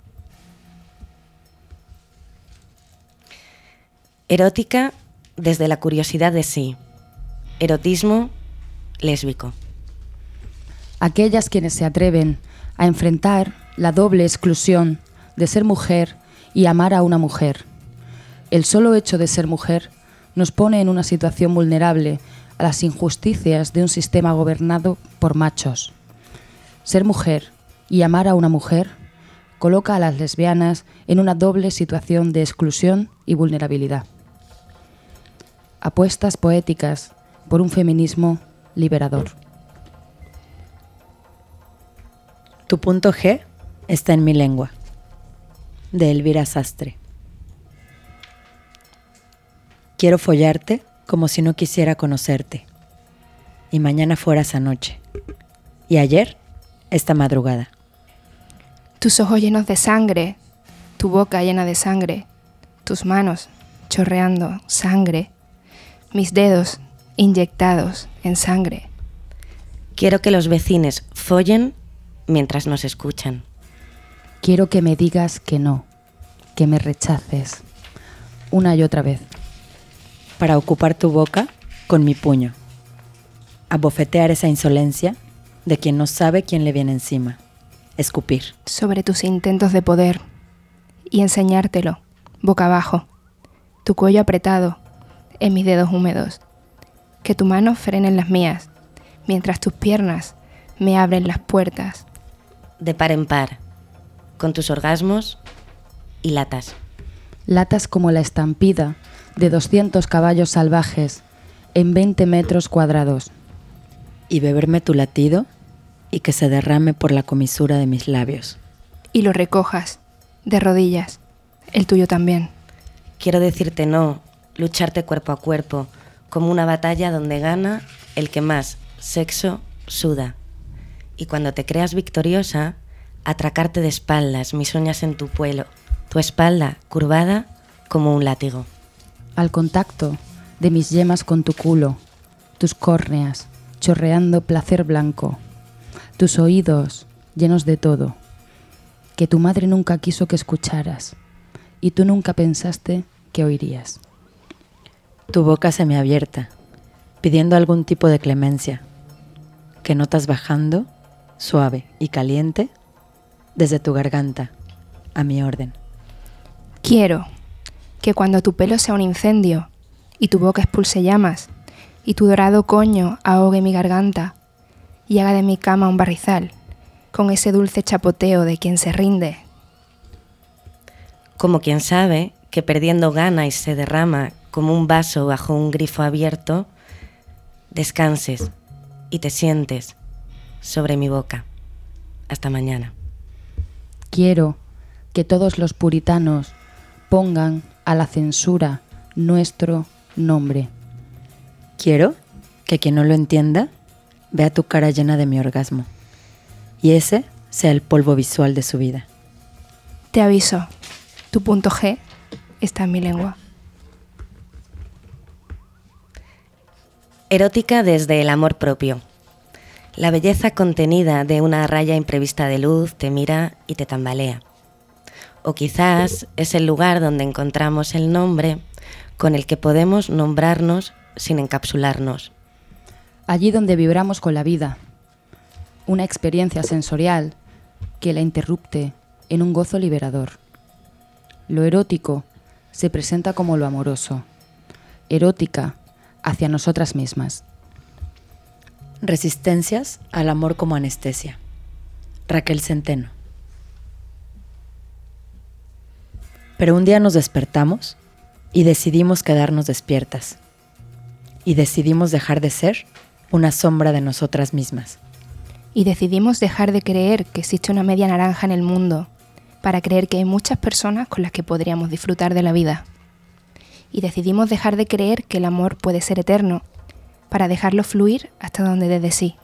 Erótica desde la curiosidad de sí. Erotismo lésbico. Aquellas quienes se atreven a enfrentar la doble exclusión de ser mujer y amar a una mujer. El solo hecho de ser mujer nos pone en una situación vulnerable a las injusticias de un sistema gobernado por machos. Ser mujer y amar a una mujer coloca a las lesbianas en una doble situación de exclusión y vulnerabilidad. Apuestas poéticas por un feminismo liberador. Tu punto G está en mi lengua, de Elvira Sastre. Quiero follarte como si no quisiera conocerte, y mañana fueras anoche, y ayer esta madrugada. Tus ojos llenos de sangre, tu boca llena de sangre, tus manos chorreando sangre, mis dedos inyectados en sangre. Quiero que los vecinos follen mientras nos escuchan. Quiero que me digas que no, que me rechaces, una y otra vez. Para ocupar tu boca con mi puño, abofetear esa insolencia de quien no sabe quién le viene encima, escupir. Sobre tus intentos de poder y enseñártelo, boca abajo, tu cuello apretado en mis dedos húmedos, que tu mano frene en las mías, mientras tus piernas me abren las puertas. De par en par, con tus orgasmos y latas. Latas como la estampida de doscientos caballos salvajes en veinte metros cuadrados. Y beberme tu latido y que se derrame por la comisura de mis labios. Y lo recojas, de rodillas, el tuyo también. Quiero decirte no, lucharte cuerpo a cuerpo, como una batalla donde gana el que más sexo suda. Y cuando te creas victoriosa, atracarte de espaldas, mis uñas en tu puelo, tu espalda curvada como un látigo. Al contacto de mis yemas con tu culo, tus córneas chorreando placer blanco, tus oídos llenos de todo, que tu madre nunca quiso que escucharas y tú nunca pensaste que oirías. Tu boca semiabierta, pidiendo algún tipo de clemencia, que notas bajando, suave y caliente, desde tu garganta, a mi orden. Quiero que cuando tu pelo sea un incendio y tu boca expulse llamas y tu dorado coño ahogue mi garganta y haga de mi cama un barrizal con ese dulce chapoteo de quien se rinde. Como quien sabe que perdiendo gana y se derrama como un vaso bajo un grifo abierto, descanses y te sientes sobre mi boca. Hasta mañana. Quiero que todos los puritanos pongan a la censura nuestro nombre. Quiero que quien no lo entienda vea tu cara llena de mi orgasmo y ese sea el polvo visual de su vida. Te aviso, tu punto G está en mi lengua. Erótica desde el amor propio. La belleza contenida de una raya imprevista de luz te mira y te tambalea. O quizás es el lugar donde encontramos el nombre con el que podemos nombrarnos sin encapsularnos. Allí donde vibramos con la vida, una experiencia sensorial que la interrumpe en un gozo liberador. Lo erótico se presenta como lo amoroso, erótica hacia nosotras mismas. Resistencias al amor como anestesia. Raquel Centeno. Pero un día nos despertamos y decidimos quedarnos despiertas. Y decidimos dejar de ser una sombra de nosotras mismas. Y decidimos dejar de creer que existe una media naranja en el mundo para creer que hay muchas personas con las que podríamos disfrutar de la vida. Y decidimos dejar de creer que el amor puede ser eterno para dejarlo fluir hasta donde dé de sí.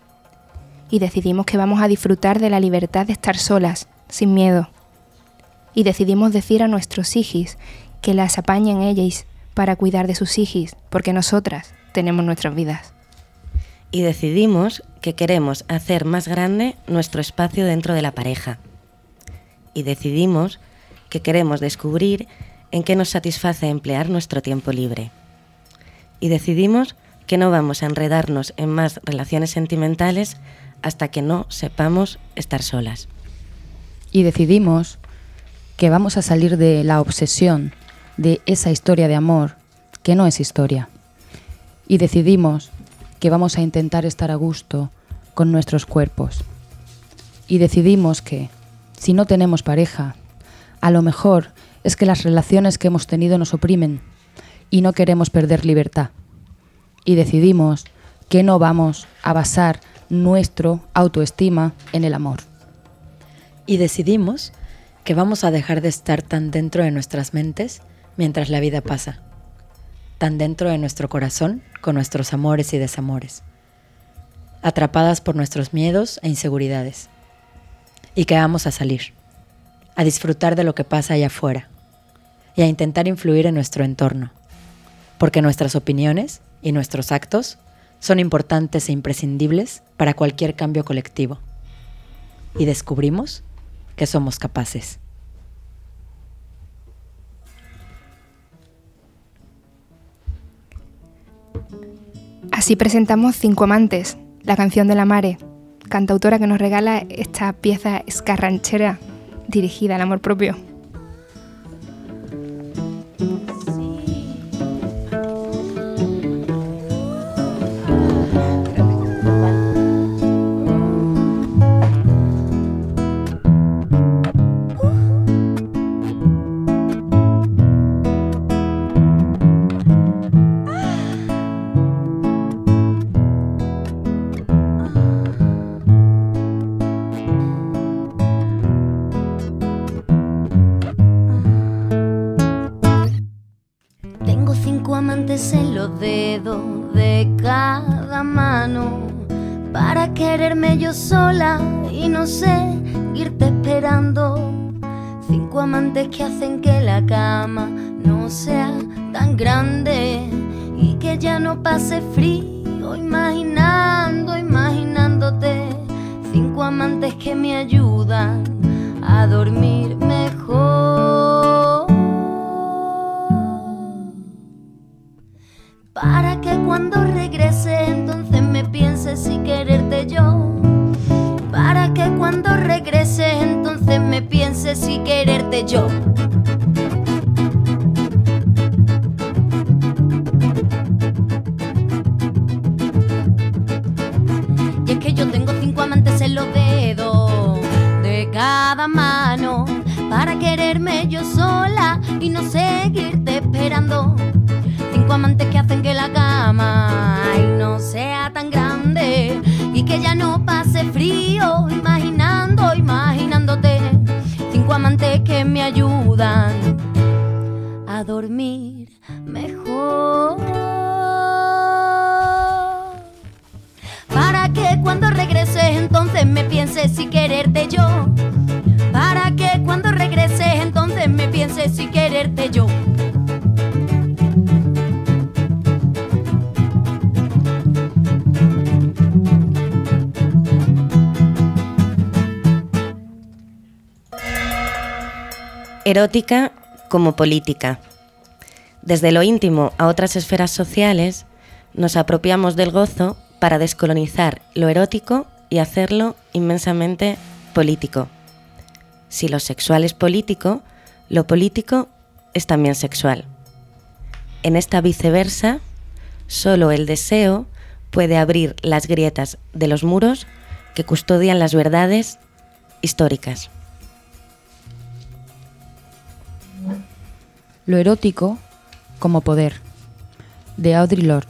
Y decidimos que vamos a disfrutar de la libertad de estar solas, sin miedo. Y decidimos decir a nuestros hijis que las apañen ellas para cuidar de sus hijis, porque nosotras tenemos nuestras vidas. Y decidimos que queremos hacer más grande nuestro espacio dentro de la pareja. Y decidimos que queremos descubrir en qué nos satisface emplear nuestro tiempo libre. Y decidimos que no vamos a enredarnos en más relaciones sentimentales hasta que no sepamos estar solas. Y decidimos que vamos a salir de la obsesión de esa historia de amor que no es historia. Y decidimos que vamos a intentar estar a gusto con nuestros cuerpos. Y decidimos que, si no tenemos pareja, a lo mejor es que las relaciones que hemos tenido nos oprimen y no queremos perder libertad. Y decidimos que no vamos a basar nuestra autoestima en el amor. Y decidimos que vamos a dejar de estar tan dentro de nuestras mentes mientras la vida pasa, tan dentro de nuestro corazón con nuestros amores y desamores, atrapadas por nuestros miedos e inseguridades. Y que vamos a salir, a disfrutar de lo que pasa allá afuera y a intentar influir en nuestro entorno, porque nuestras opiniones y nuestros actos son importantes e imprescindibles para cualquier cambio colectivo. Y descubrimos que somos capaces. Así presentamos Cinco Amantes, la canción de la Mare, cantautora que nos regala esta pieza escarranchera dirigida al amor propio. En los dedos de cada mano para quererme yo sola y no seguirte esperando. Cinco amantes que hacen que la cama no sea tan grande y que ya no pase frío imaginando, imaginándote. Cinco amantes que me ayudan a dormir mejor, para que cuando regrese entonces me piense si quererte yo. Para que cuando regrese entonces me piense si quererte yo. Y es que yo tengo cinco amantes en los dedos de cada mano para quererme yo sola y no seguirte esperando. Cinco amantes que hacen que la cama ay, no sea tan grande y que ya no pase frío imaginando, imaginándote. Cinco amantes que me ayudan a dormir mejor, para que cuando regrese regreses entonces me pienses si quererte yo. Para que cuando regreses entonces me pienses si quererte yo. Erótica como política. Desde lo íntimo a otras esferas sociales, nos apropiamos del gozo para descolonizar lo erótico y hacerlo inmensamente político. Si lo sexual es político, lo político es también sexual. En esta viceversa, solo el deseo puede abrir las grietas de los muros que custodian las verdades históricas. Lo erótico como poder, de Audre Lorde.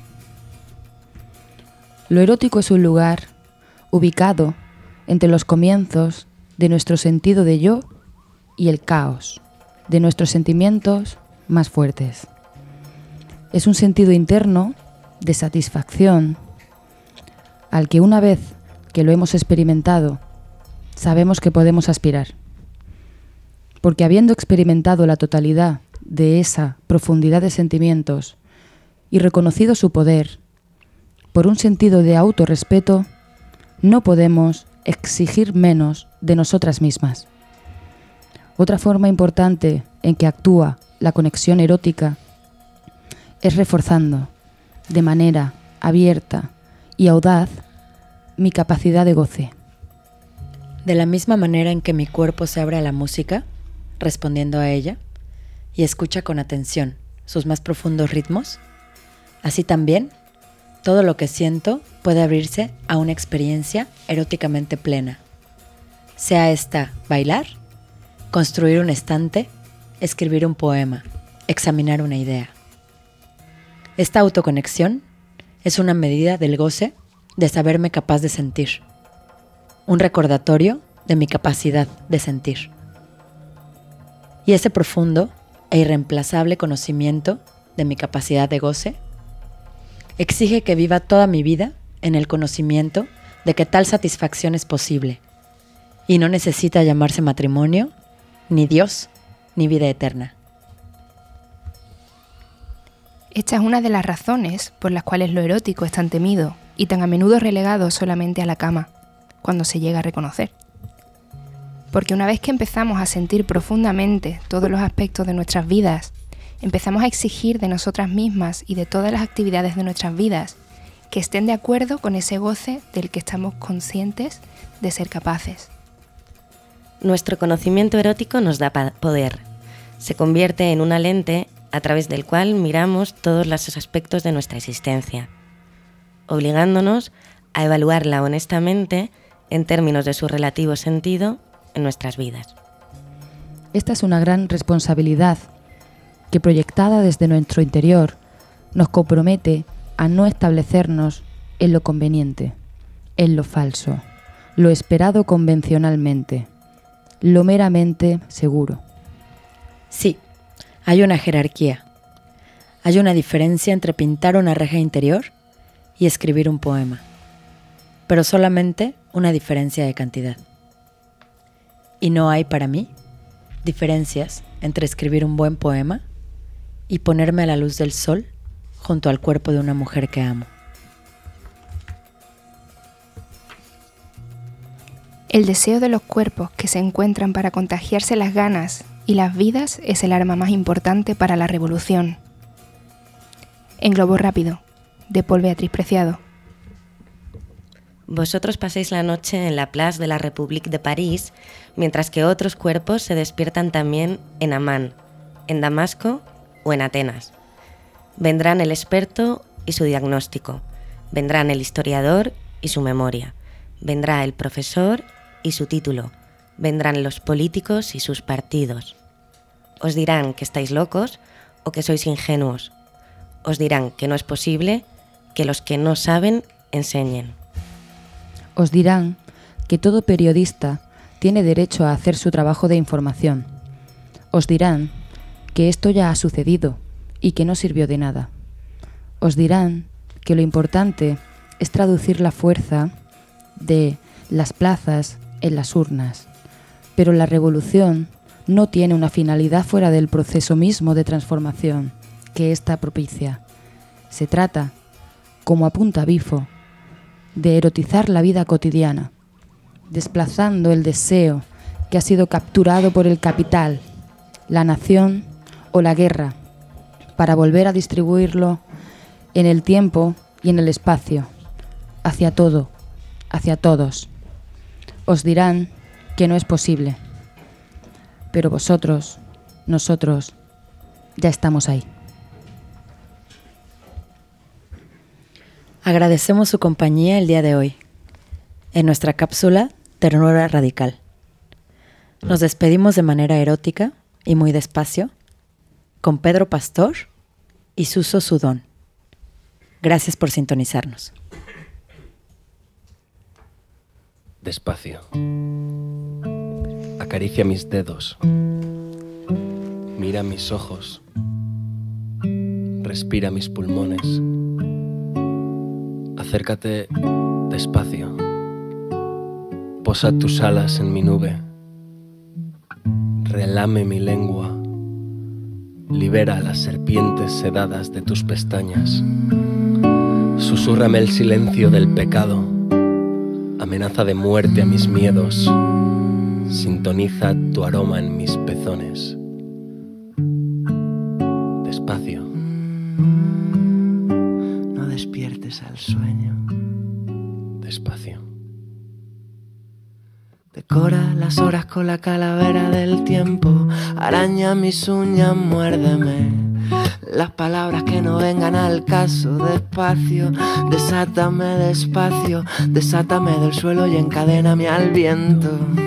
Lo erótico es un lugar ubicado entre los comienzos de nuestro sentido de yo y el caos de nuestros sentimientos más fuertes. Es un sentido interno de satisfacción al que una vez que lo hemos experimentado, sabemos que podemos aspirar. Porque habiendo experimentado la totalidad de esa profundidad de sentimientos y reconocido su poder, por un sentido de autorrespeto, no podemos exigir menos de nosotras mismas. Otra forma importante en que actúa la conexión erótica es reforzando de manera abierta y audaz mi capacidad de goce. De la misma manera en que mi cuerpo se abre a la música, respondiendo a ella, y escucha con atención sus más profundos ritmos, así también todo lo que siento puede abrirse a una experiencia eróticamente plena. Sea esta bailar, construir un estante, escribir un poema, examinar una idea. Esta autoconexión es una medida del goce de saberme capaz de sentir, un recordatorio de mi capacidad de sentir. Y ese profundo e irreemplazable conocimiento de mi capacidad de goce exige que viva toda mi vida en el conocimiento de que tal satisfacción es posible y no necesita llamarse matrimonio, ni Dios, ni vida eterna. Esta es una de las razones por las cuales lo erótico es tan temido y tan a menudo relegado solamente a la cama, cuando se llega a reconocer. Porque una vez que empezamos a sentir profundamente todos los aspectos de nuestras vidas, empezamos a exigir de nosotras mismas y de todas las actividades de nuestras vidas que estén de acuerdo con ese goce del que estamos conscientes de ser capaces. Nuestro conocimiento erótico nos da poder. Se convierte en una lente a través del cual miramos todos los aspectos de nuestra existencia, obligándonos a evaluarla honestamente en términos de su relativo sentido en nuestras vidas. Esta es una gran responsabilidad que, proyectada desde nuestro interior, nos compromete a no establecernos en lo conveniente, en lo falso, lo esperado convencionalmente, lo meramente seguro. Sí, hay una jerarquía. Hay una diferencia entre pintar una reja interior y escribir un poema, pero solamente una diferencia de cantidad. Y no hay, para mí, diferencias entre escribir un buen poema y ponerme a la luz del sol junto al cuerpo de una mujer que amo. El deseo de los cuerpos que se encuentran para contagiarse las ganas y las vidas es el arma más importante para la revolución. En Globo Rápido, de Paul Beatriz Preciado. Vosotros paséis la noche en la Place de la République de París, mientras que otros cuerpos se despiertan también en Amán, en Damasco o en Atenas. Vendrán el experto y su diagnóstico, vendrán el historiador y su memoria, vendrá el profesor y su título, vendrán los políticos y sus partidos. Os dirán que estáis locos o que sois ingenuos. Os dirán que no es posible que los que no saben enseñen. Os dirán que todo periodista tiene derecho a hacer su trabajo de información. Os dirán que esto ya ha sucedido y que no sirvió de nada. Os dirán que lo importante es traducir la fuerza de las plazas en las urnas. Pero la revolución no tiene una finalidad fuera del proceso mismo de transformación que ésta propicia. Se trata, como apunta Bifo, de erotizar la vida cotidiana, desplazando el deseo que ha sido capturado por el capital, la nación o la guerra, para volver a distribuirlo en el tiempo y en el espacio, hacia todo, hacia todos. Os dirán que no es posible, pero vosotros, nosotros, ya estamos ahí. Agradecemos su compañía el día de hoy, en nuestra cápsula Ternura Radical. Nos despedimos de manera erótica y muy despacio con Pedro Pastor y Suso Sudón. Gracias por sintonizarnos. Despacio. Acaricia mis dedos. Mira mis ojos. Respira mis pulmones. Acércate despacio. Posa tus alas en mi nube. Relame mi lengua. Libera las serpientes sedadas de tus pestañas. Susúrrame el silencio del pecado. Amenaza de muerte a mis miedos. Sintoniza tu aroma en mis pezones. Despacio. No despiertes al sueño. Despacio. Decora las horas con la calavera del tiempo. Araña mis uñas, muérdeme. Las palabras que no vengan al caso. Despacio, desátame despacio. Desátame del suelo y encadéname al viento.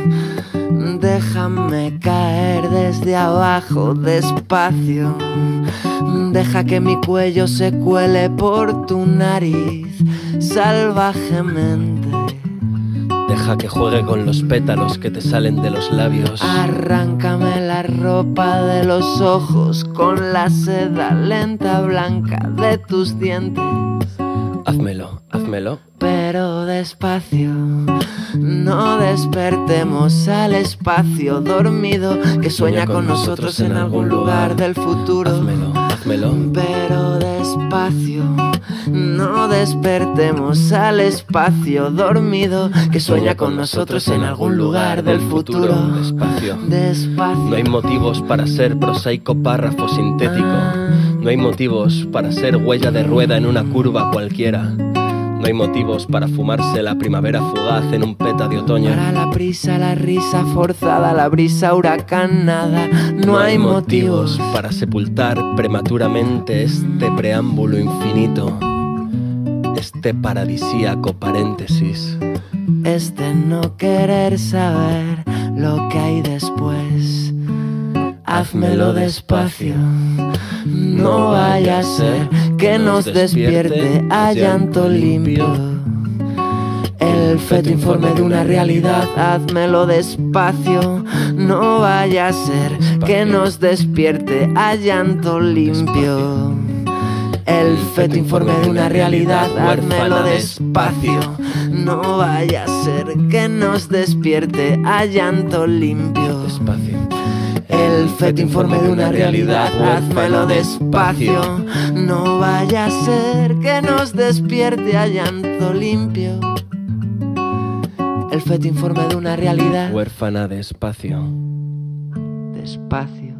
Déjame caer desde abajo despacio. Deja que mi cuello se cuele por tu nariz salvajemente. Deja que juegue con los pétalos que te salen de los labios. Arráncame la ropa de los ojos con la seda lenta blanca de tus dientes. Házmelo, házmelo. Pero despacio, no despertemos al espacio dormido que sueña con nosotros en algún lugar del futuro. Házmelo, házmelo. Pero despacio, no despertemos al espacio dormido que sueña con nosotros en algún lugar del futuro. Despacio. Despacio. No hay motivos para ser prosaico párrafo sintético. No hay motivos para ser huella de rueda en una curva cualquiera. No hay motivos para fumarse la primavera fugaz en un peta de otoño. Para la prisa, la risa forzada, la brisa huracanada. No, no hay motivos para sepultar prematuramente este preámbulo infinito. Este paradisíaco paréntesis. Este no querer saber lo que hay después. Házmelo despacio. No vaya a ser que nos despierte a llanto limpio. El feto informe de una realidad. Házmelo despacio. No vaya a ser que nos despierte a llanto limpio. El feto informe de una realidad. Házmelo despacio. No vaya a ser que nos despierte a llanto limpio. Despacio. El feto informe de una realidad. Házmelo despacio. No vaya a ser que nos despierte a llanto limpio. El feto informe de una realidad. Huérfana despacio. Despacio.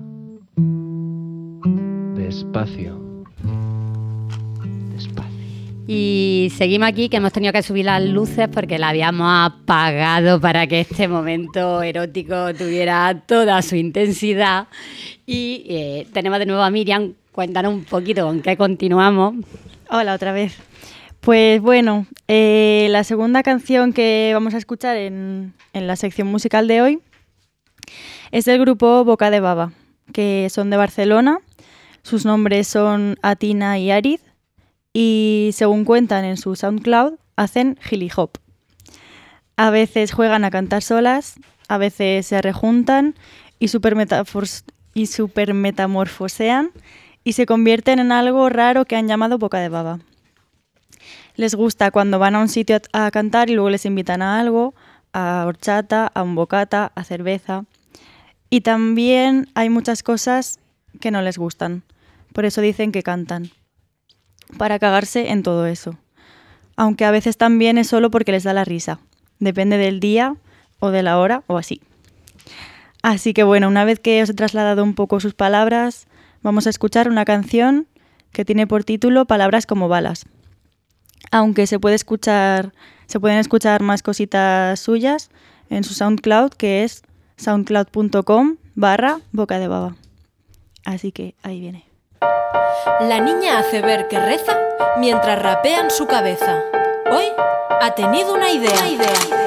Despacio. Y seguimos aquí, que hemos tenido que subir las luces porque la habíamos apagado para que este momento erótico tuviera toda su intensidad. Y eh, tenemos de nuevo a Miriam. Cuéntanos un poquito con qué continuamos. Hola, otra vez. Pues bueno, eh, la segunda canción que vamos a escuchar en, en la sección musical de hoy es del grupo Boca de Baba, que son de Barcelona. Sus nombres son Atina y Arid. Y según cuentan en su SoundCloud, hacen hilly hop. A veces juegan a cantar solas, a veces se rejuntan y y supermetamorfosean y se convierten en algo raro que han llamado Boca de Baba. Les gusta cuando van a un sitio a, a cantar y luego les invitan a algo, a horchata, a un bocata, a cerveza. Y también hay muchas cosas que no les gustan. Por eso dicen que cantan, para cagarse en todo eso. Aunque a veces también es solo porque les da la risa. Depende del día o de la hora o así. Así que bueno, una vez que os he trasladado un poco sus palabras, vamos a escuchar una canción que tiene por título Palabras como balas. Aunque se puede escuchar, se pueden escuchar más cositas suyas en su SoundCloud, que es soundcloud punto com barra boca de baba. Así que ahí viene. La niña hace ver que reza mientras rapea en su cabeza. Hoy ha tenido una idea. Una idea.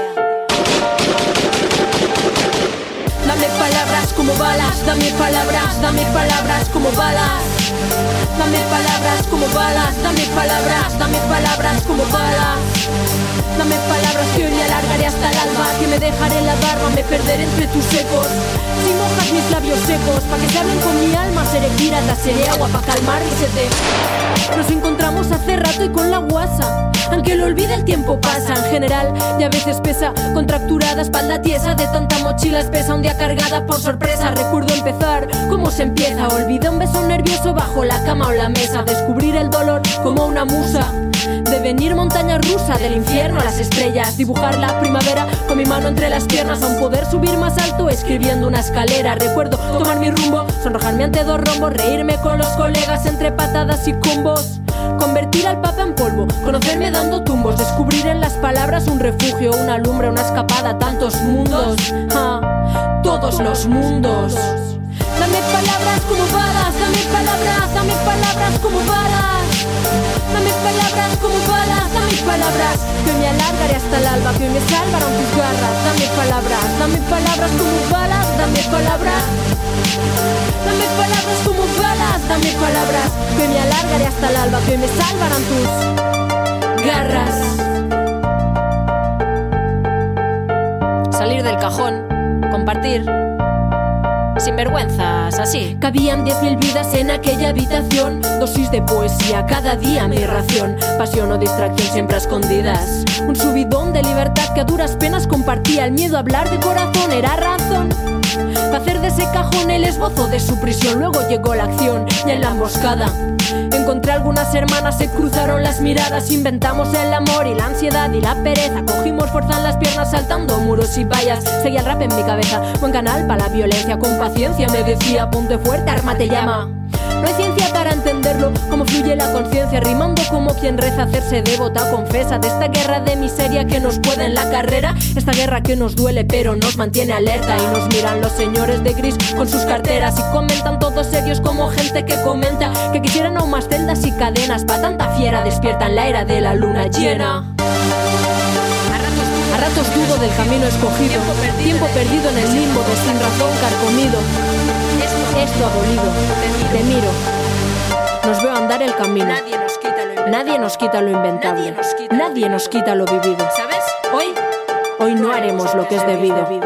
Dame palabras como balas, dame palabras, dame palabras como balas. Dame palabras como balas, dame palabras, dame palabras como balas. Dame palabras que hoy me alargaré hasta el alba, que me dejaré la barba, me perderé entre tus ecos. Si mojas mis labios secos, pa' que se hablen con mi alma, seré pirata, seré agua pa' calmar y sed. Nos encontramos hace rato y con la guasa, aunque lo olvide el tiempo pasa en general, y a veces pesa, contracturada, espalda tiesa, de tanta mochila espesa, un día cargada por sorpresa. Recuerdo empezar, cómo se empieza, olvidé un beso nervioso bajo la cama o la mesa, descubrir el dolor como una musa, devenir montaña rusa del infierno a las estrellas, dibujar la primavera con mi mano entre las piernas, aún poder subir más alto escribiendo una escalera. Recuerdo tomar mi rumbo, sonrojarme ante dos rombos, reírme con los colegas entre patadas y combos, convertir al papa en polvo, conocerme dando tumbos, descubrir en las palabras un refugio, una lumbre, una escapada, tantos mundos, ah, todos los mundos. Dame palabras como balas, dame palabras, dame palabras como balas. Dame palabras como balas, dame palabras, que me alargaré hasta el alba, que me salvarán tus garras. Dame palabras, dame palabras como balas, dame palabras. Dame palabras como balas, dame palabras, que me alargaré hasta el alba, que me salvarán tus garras. Salir del cajón, compartir sin vergüenzas, así. Cabían diez mil vidas en aquella habitación, dosis de poesía, cada día mi ración, pasión o distracción siempre a escondidas, un subidón de libertad que a duras penas compartía, el miedo a hablar de corazón era razón, para hacer de ese cajón el esbozo de su prisión. Luego llegó la acción y en la emboscada encontré algunas hermanas, se cruzaron las miradas, inventamos el amor y la ansiedad y la pereza, cogimos fuerza en las piernas saltando muros y vallas, seguía el rap en mi cabeza, buen canal para la violencia, con paciencia me decía, ponte fuerte, arma te llama. No hay ciencia para entenderlo, cómo fluye la conciencia, rimando como quien reza, hacerse devota, confesa, de esta guerra de miseria que nos puede en la carrera, esta guerra que nos duele pero nos mantiene alerta, y nos miran los señores de gris con sus carteras y comentan todos serios como gente que comenta que quisieran aún más celdas y cadenas, pa' tanta fiera despierta en la era de la luna llena. A ratos dudo del camino escogido, tiempo perdido en el limbo de sin razón carcomido. Esto ha dolido, te miro, nos veo andar el camino. Nadie nos quita lo inventable, nadie nos quita lo vivido. ¿Sabes? Hoy, hoy no haremos lo que es debido. Dame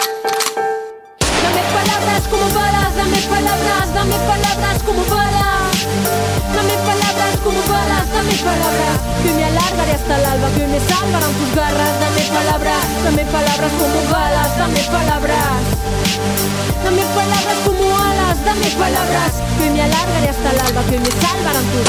palabras como balas, dame palabras, dame palabras como balas. Dame palabras como balas, dame palabras, que me alargaré hasta el alba, que me salvarán tus garras. Dame palabras, dame palabras como balas, dame palabras. Dame palabras como alas, dame palabras, que me alargaré hasta el alba, que me salvarán tus...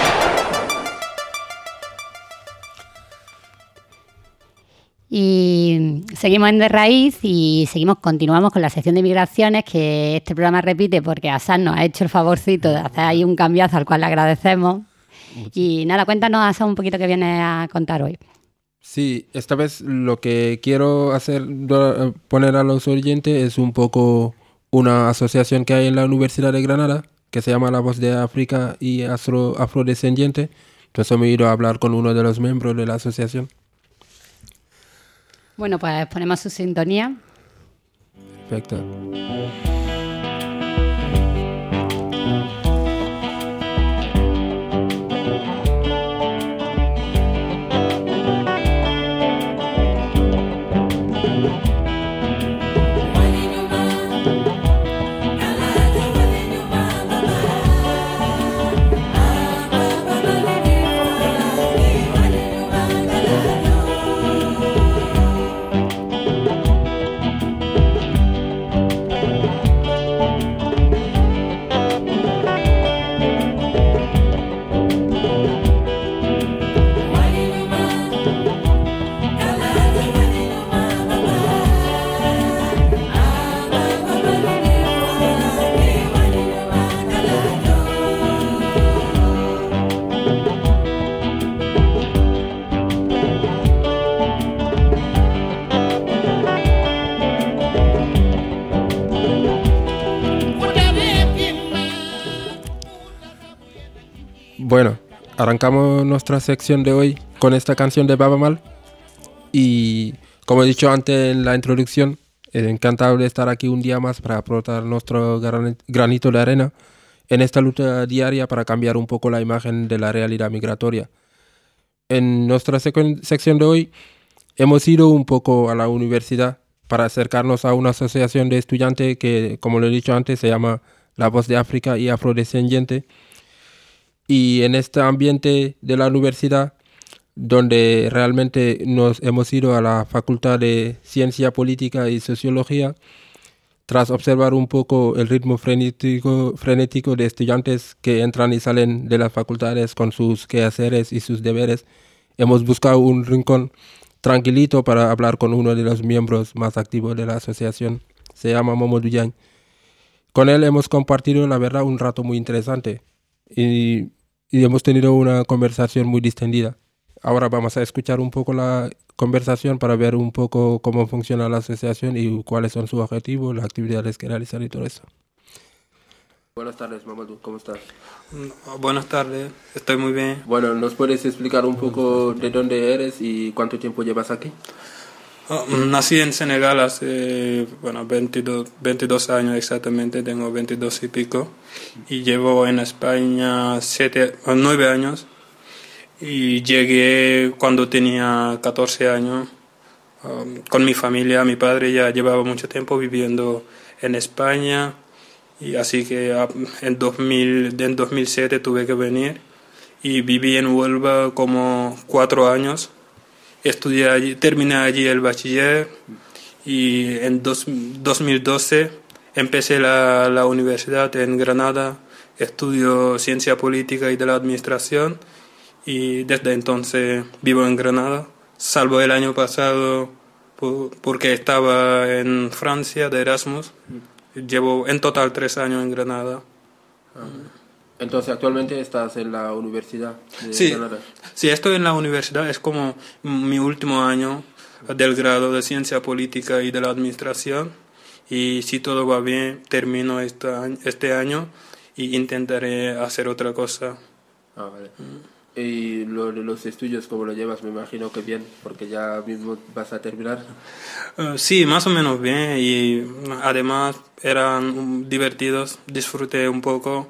Y seguimos en De Raíz y seguimos, continuamos con la sección de migraciones, que este programa repite porque Asad nos ha hecho el favorcito de hacer ahí un cambiazo al cual le agradecemos. Y nada, cuéntanos, Asad, un poquito qué vienes a contar hoy. Sí, esta vez lo que quiero hacer, poner a los oyentes es un poco una asociación que hay en la Universidad de Granada que se llama La Voz de África y Afro, Afrodescendiente. Entonces me he ido a hablar con uno de los miembros de la asociación. Bueno, pues ponemos su sintonía. Perfecto. Bueno, arrancamos nuestra sección de hoy con esta canción de Baaba Maal. Y como he dicho antes en la introducción, es encantado de estar aquí un día más para aportar nuestro granito de arena en esta lucha diaria para cambiar un poco la imagen de la realidad migratoria. En nuestra sec- sección de hoy hemos ido un poco a la universidad para acercarnos a una asociación de estudiantes que, como lo he dicho antes, se llama La Voz de África y Afrodescendiente. Y en este ambiente de la universidad, donde realmente nos hemos ido a la Facultad de Ciencia Política y Sociología, tras observar un poco el ritmo frenético, frenético de estudiantes que entran y salen de las facultades con sus quehaceres y sus deberes, hemos buscado un rincón tranquilito para hablar con uno de los miembros más activos de la asociación. Se llama Mamadou Diagne. Con él hemos compartido, la verdad, un rato muy interesante y, y hemos tenido una conversación muy distendida. Ahora vamos a escuchar un poco la conversación para ver un poco cómo funciona la asociación y cuáles son sus objetivos, las actividades que realizan y todo eso. Buenas tardes, Mamadou, ¿cómo estás? Buenas tardes, estoy muy bien. Bueno, ¿nos puedes explicar un poco de dónde eres y cuánto tiempo llevas aquí? Oh, nací en Senegal hace bueno, veintidós, veintidós años exactamente, tengo veintidós y pico, y llevo en España siete, nueve años. Y llegué cuando tenía catorce años um, con mi familia. Mi padre ya llevaba mucho tiempo viviendo en España y así que en, dos mil, en dos mil siete tuve que venir y viví en Huelva como cuatro años. Estudié allí, terminé allí el bachiller y en dos, dos mil doce empecé la, la universidad en Granada. Estudio Ciencia Política y de la Administración. Y desde entonces vivo en Granada, salvo el año pasado por, porque estaba en Francia de Erasmus. Llevo en total tres años en Granada. Entonces actualmente estás en la Universidad de sí, Granada. Sí, estoy en la universidad, es como mi último año del grado de Ciencia Política y de la Administración. Y si todo va bien, termino esta, este año y intentaré hacer otra cosa. Ah, vale. Mm. Y lo de los estudios, ¿cómo lo llevas? Me imagino que bien, porque ya mismo vas a terminar. Uh, sí, más o menos bien, y además eran divertidos, disfruté un poco,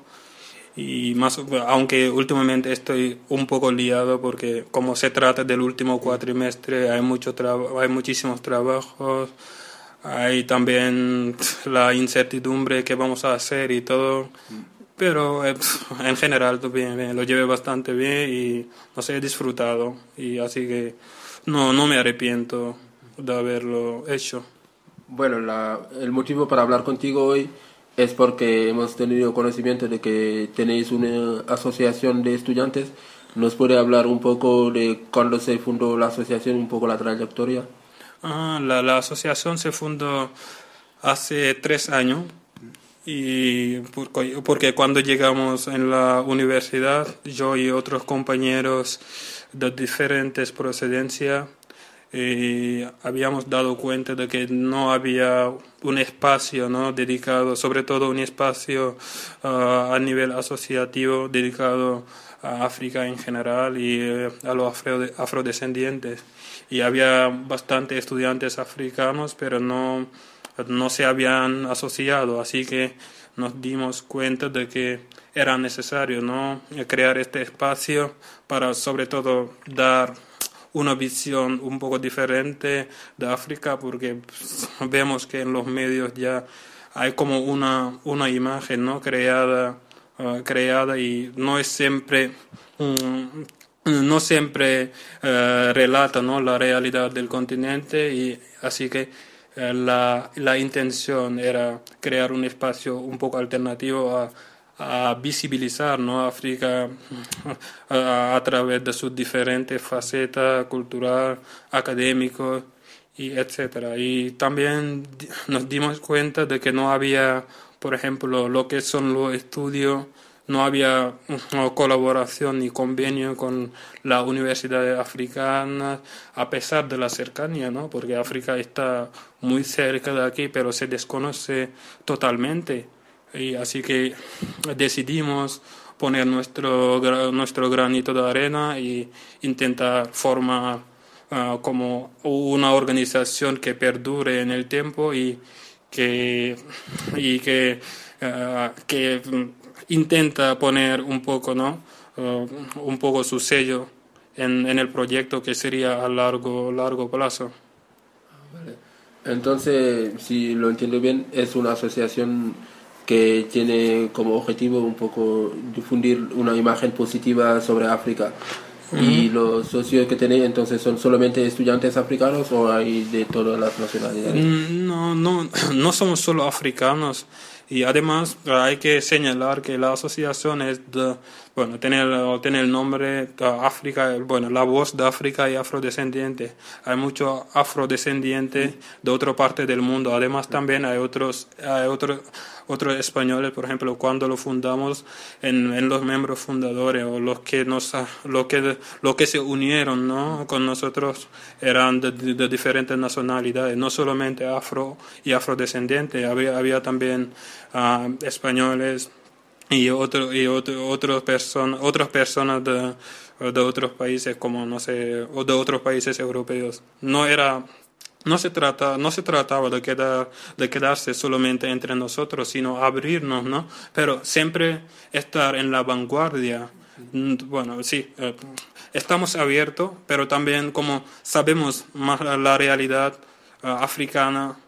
y más, aunque últimamente estoy un poco liado porque como se trata del último cuatrimestre hay, mucho traba- hay muchísimos trabajos, hay también la incertidumbre que vamos a hacer y todo. Pero eh, en general bien, bien, lo llevé bastante bien y no sé, he disfrutado y así que no, no me arrepiento de haberlo hecho. Bueno, la, el motivo para hablar contigo hoy es porque hemos tenido conocimiento de que tenéis una asociación de estudiantes. ¿Nos puede hablar un poco de cuándo se fundó la asociación, un poco la trayectoria? Ah, la, la asociación se fundó hace tres años. Y porque cuando llegamos en la universidad, yo y otros compañeros de diferentes procedencias, eh, habíamos dado cuenta de que no había un espacio, ¿no?, dedicado, sobre todo un espacio uh, a nivel asociativo dedicado a África en general y eh, a los afro- afrodescendientes. Y había bastantes estudiantes africanos, pero no... no se habían asociado, así que nos dimos cuenta de que era necesario, ¿no?, crear este espacio para sobre todo dar una visión un poco diferente de África, porque pues, vemos que en los medios ya hay como una, una imagen, ¿no?, creada, uh, creada y no es siempre... Um, no siempre uh, relata, ¿no?, la realidad del continente, y así que La, la intención era crear un espacio un poco alternativo a, a visibilizar, ¿no?, África a, a través de sus diferentes facetas cultural, académicos y etcétera. Y también nos dimos cuenta de que no había, por ejemplo, lo que son los estudios, no había uh, colaboración ni convenio con la universidad africana, a pesar de la cercanía, ¿no?, porque África está muy cerca de aquí, pero se desconoce totalmente. Y así que decidimos poner nuestro, nuestro granito de arena y intentar formar uh, como una organización que perdure en el tiempo y que, y que, uh, que intenta poner un poco, ¿no? Uh, un poco su sello en, en el proyecto que sería a largo, largo plazo. Vale. Entonces, si lo entiendo bien, es una asociación que tiene como objetivo un poco difundir una imagen positiva sobre África. Uh-huh. ¿Y los socios que tenéis entonces son solamente estudiantes africanos o hay de todas las nacionalidades? No, no, no somos solo africanos. Y además hay que señalar que la asociación es de, bueno, tiene, tiene el nombre de África, bueno, la voz de África y afrodescendiente. Hay muchos afrodescendientes de otra parte del mundo. Además también hay otros, hay otros, otros españoles, por ejemplo, cuando lo fundamos, en, en los miembros fundadores o los que nos, los que, los que se unieron, ¿no? Con nosotros eran de, de, de diferentes nacionalidades, no solamente afro y afrodescendientes, había, había también Uh, españoles y otro y otro, otros personas otras personas de, de otros países como no sé o de otros países europeos. No era no se trata no se trataba de quedar de quedarse solamente entre nosotros, sino abrirnos, ¿no? Pero siempre estar en la vanguardia. Bueno, sí, eh, estamos abiertos, pero también como sabemos más la realidad uh, africana,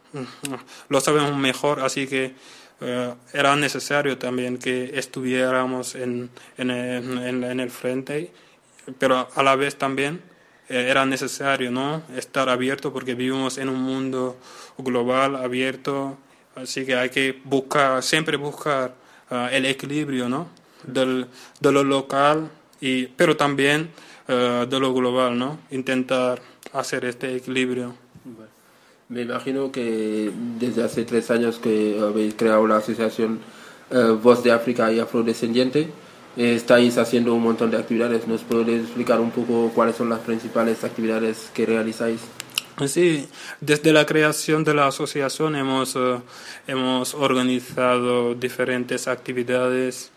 lo sabemos mejor, así que Uh, era necesario también que estuviéramos en, en, en, en el frente, pero a la vez también eh, era necesario, ¿no? Estar abierto porque vivimos en un mundo global, abierto, así que hay que buscar, siempre buscar uh, el equilibrio, ¿no? Del, de lo local, y, pero también uh, de lo global, ¿no? Intentar hacer este equilibrio. Bueno. Me imagino que desde hace tres años que habéis creado la asociación eh, Voz de África y Afrodescendiente, eh, estáis haciendo un montón de actividades. ¿Nos podéis explicar un poco cuáles son las principales actividades que realizáis? Sí, desde la creación de la asociación hemos, uh, hemos organizado diferentes actividades.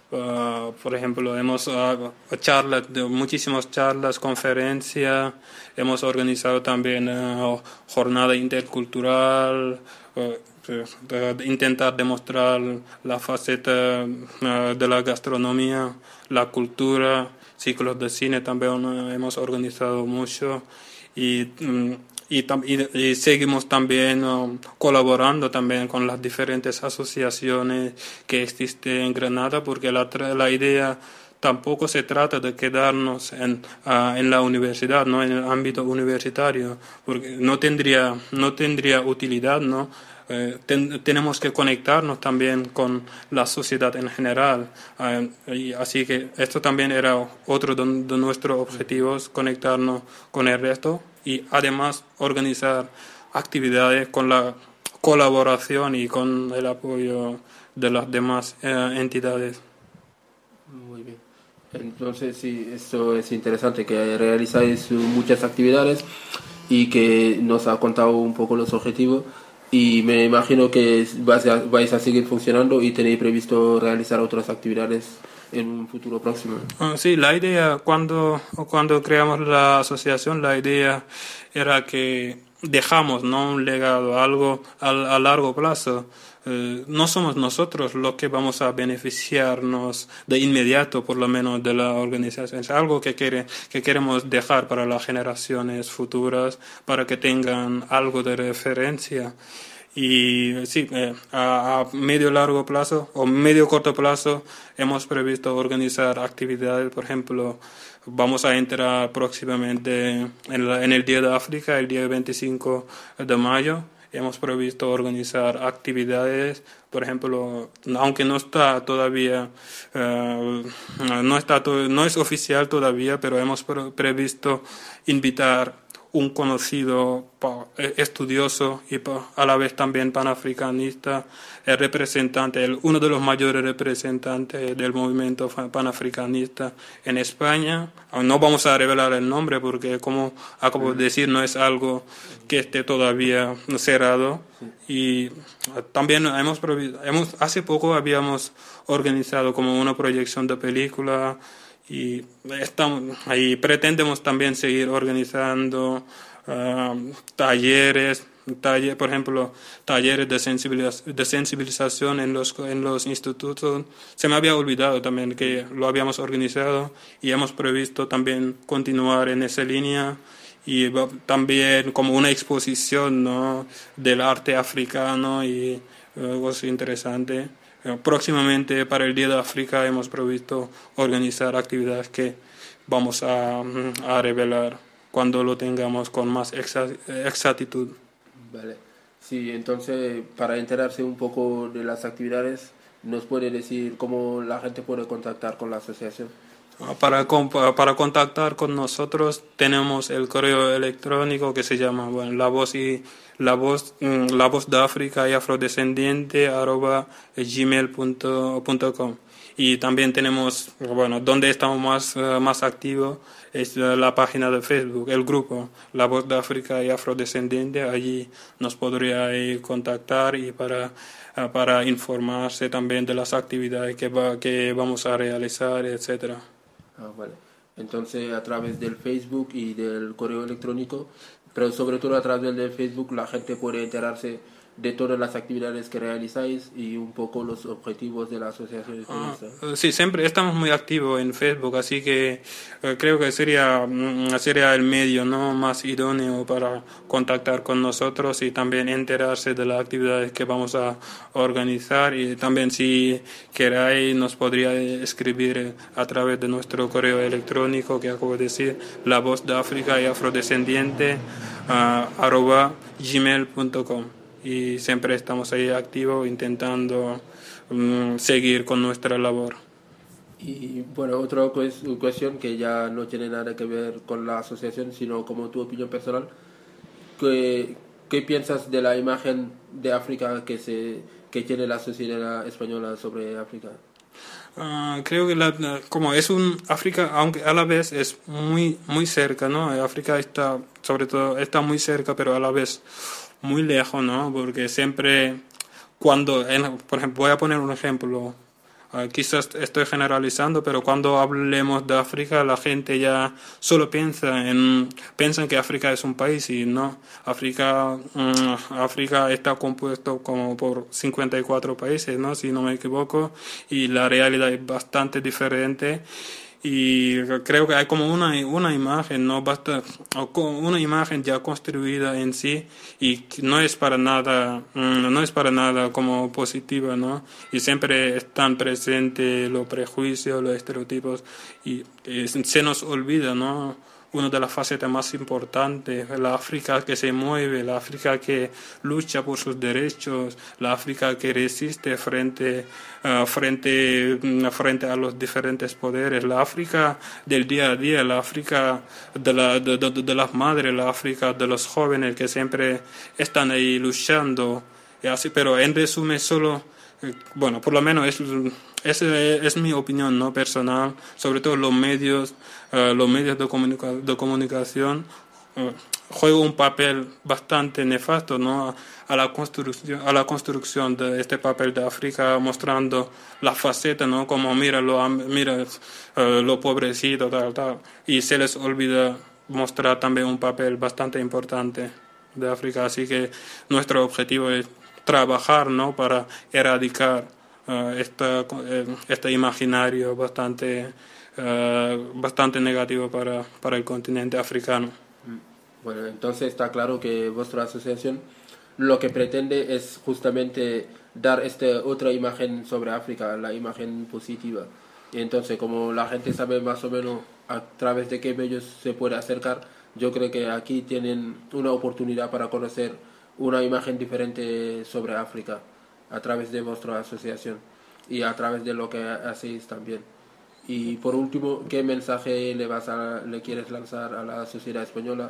Uh, por ejemplo, hemos uh, charlas, muchísimas charlas, conferencias, hemos organizado también uh, jornada intercultural, uh, de, de intentar demostrar la faceta uh, de la gastronomía, la cultura, ciclos de cine también uh, hemos organizado mucho y um, Y, y, y seguimos también uh, colaborando también con las diferentes asociaciones que existen en Granada, porque la, la idea tampoco se trata de quedarnos en, uh, en la universidad, ¿no? En el ámbito universitario, porque no tendría, no tendría utilidad, ¿no? Eh, ten, tenemos que conectarnos también con la sociedad en general. Uh, y así que esto también era otro de, de nuestros objetivos, conectarnos con el resto y además organizar actividades con la colaboración y con el apoyo de las demás eh, entidades. Muy bien. Entonces sí, esto es interesante, que realizáis muchas actividades y que nos ha contado un poco los objetivos, y me imagino que vais a, vais a seguir funcionando y tenéis previsto realizar otras actividades en un futuro próximo. Uh, sí, la idea, cuando, cuando creamos la asociación, la idea era que dejamos, ¿no?, un legado, algo a, a largo plazo. Uh, no somos nosotros los que vamos a beneficiarnos de inmediato, por lo menos, de la organización. Es algo que, quiere, que queremos dejar para las generaciones futuras, para que tengan algo de referencia. Y sí, eh, a, a medio largo plazo o medio corto plazo hemos previsto organizar actividades. Por ejemplo, vamos a entrar próximamente en, la, en el Día de África, el día veinticinco de mayo. Hemos previsto organizar actividades, por ejemplo, aunque no está todavía, uh, no está to- no es oficial todavía, pero hemos pre- previsto invitar un conocido estudioso y a la vez también panafricanista, el representante, el, uno de los mayores representantes del movimiento panafricanista en España. No vamos a revelar el nombre porque, como acabo de decir, no es algo que esté todavía cerrado. Y también hemos, hemos hace poco habíamos organizado como una proyección de película. Y estamos ahí, pretendemos también seguir organizando uh, talleres, taller, por ejemplo, talleres de, sensibiliz de sensibilización en los, en los institutos. Se me había olvidado también que lo habíamos organizado y hemos previsto también continuar en esa línea. Y también como una exposición, ¿no?, del arte africano y algo así interesante. Próximamente, para el Día de África, hemos previsto organizar actividades que vamos a, a revelar cuando lo tengamos con más exactitud. Vale. Sí, entonces, para enterarse un poco de las actividades, ¿nos puede decir cómo la gente puede contactar con la asociación? Para, para contactar con nosotros tenemos el correo electrónico que se llama, bueno, la voz y la voz la voz de África y afrodescendiente arroba gmail punto com, y también tenemos, bueno, donde estamos más más activos es la página de Facebook, el grupo La Voz de África y Afrodescendiente. Allí nos podría contactar y para para informarse también de las actividades que va, que vamos a realizar, etcétera. Ah, vale. Entonces, a través del Facebook y del correo electrónico, pero sobre todo a través del Facebook, la gente puede enterarse de todas las actividades que realizáis y un poco los objetivos de la asociación. Ah, sí, siempre estamos muy activos en Facebook, así que eh, creo que sería, sería el medio, ¿no?, más idóneo para contactar con nosotros y también enterarse de las actividades que vamos a organizar. Y también, si queráis, nos podría escribir a través de nuestro correo electrónico, que acabo de decir, la voz de África y afrodescendiente uh, arroba gmail punto com. Y siempre estamos ahí activos intentando um, seguir con nuestra labor. Y bueno, otra cuestión que ya no tiene nada que ver con la asociación, sino como tu opinión personal, ¿qué, qué piensas de la imagen de África que, se, que tiene la sociedad española sobre África? Uh, creo que la, como es un África, aunque a la vez es muy muy cerca, ¿no? África está, sobre todo, está muy cerca, pero a la vez muy lejos, ¿no? Porque siempre, cuando, en, por ejemplo, voy a poner un ejemplo, uh, quizás estoy generalizando, pero cuando hablemos de África, la gente ya solo piensa en, piensan que África es un país, y no. África, um, África está compuesto como por cincuenta y cuatro países, ¿no?, si no me equivoco, y la realidad es bastante diferente. Y creo que hay como una, una imagen, no basta, una imagen ya construida en sí, y no es para nada, no es para nada como positiva, ¿no? Y siempre están presentes los prejuicios, los estereotipos, y, y se nos olvida, ¿no?, una de las facetas más importantes, la África que se mueve, la África que lucha por sus derechos, la África que resiste frente, uh, frente, uh, frente a los diferentes poderes, la África del día a día, la África de, la, de, de, de las madres, la África de los jóvenes que siempre están ahí luchando. Y así, pero en resumen, solo, eh, bueno, por lo menos es... Esa es mi opinión, ¿no?, personal. Sobre todo los medios, uh, los medios de, comunica de comunicación uh, juegan un papel bastante nefasto, ¿no?, a la construcción, a la construcción de este papel de África, mostrando la faceta, ¿no?, como mira lo, mira uh, lo pobrecito, tal, tal, y se les olvida mostrar también un papel bastante importante de África. Así que nuestro objetivo es trabajar, ¿no?, para erradicar Uh, esta, uh, este imaginario bastante, uh, bastante negativo para, para el continente africano. Bueno, entonces está claro que vuestra asociación lo que pretende es justamente dar esta otra imagen sobre África, la imagen positiva. Y entonces, como la gente sabe más o menos a través de qué medios se puede acercar, yo creo que aquí tienen una oportunidad para conocer una imagen diferente sobre África, a través de vuestra asociación y a través de lo que hacéis también. Y por último, ¿qué mensaje le vas a, le quieres lanzar a la sociedad española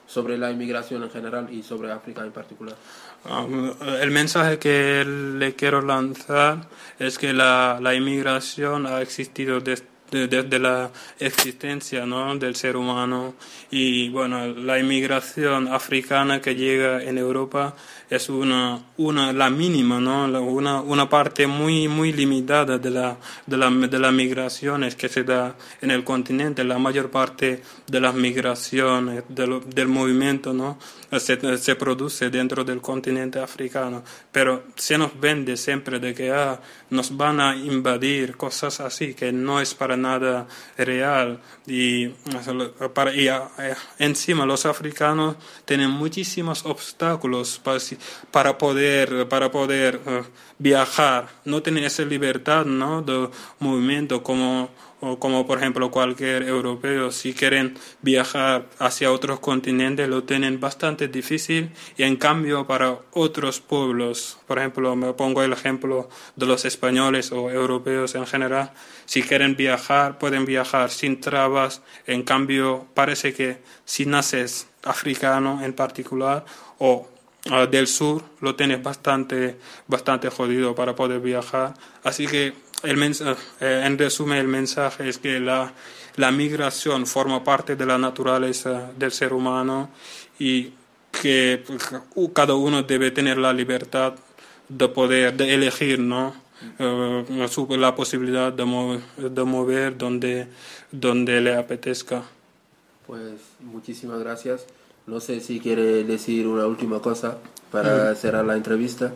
sobre la inmigración en general y sobre África en particular. Um, el mensaje que le quiero lanzar es que la, la inmigración ha existido desde desde la existencia, ¿no?, del ser humano, y bueno, la inmigración africana que llega en Europa es una, una la mínima, ¿no?, una, una parte muy muy limitada de la de la de las migraciones que se da en el continente. La mayor parte de las migraciones del, del movimiento, ¿no?, se, se produce dentro del continente africano, pero se nos vende siempre de que ah, nos van a invadir, cosas así, que no es para nada real. Y, para, y a, encima los africanos tienen muchísimos obstáculos para, para poder, para poder uh, viajar, no tienen esa libertad, ¿no?, de movimiento como o como por ejemplo cualquier europeo. Si quieren viajar hacia otros continentes lo tienen bastante difícil, y en cambio para otros pueblos, por ejemplo me pongo el ejemplo de los españoles o europeos en general, si quieren viajar pueden viajar sin trabas. En cambio parece que si naces africano en particular o uh, del sur lo tienes bastante bastante jodido para poder viajar. Así que El mensaje, eh, en resumen, el mensaje es que la, la migración forma parte de la naturaleza del ser humano y que cada uno debe tener la libertad de poder, de elegir, ¿no?, eh, la posibilidad de, mover, de mover donde, donde le apetezca. Pues muchísimas gracias. No sé si quiere decir una última cosa para mm. cerrar la entrevista.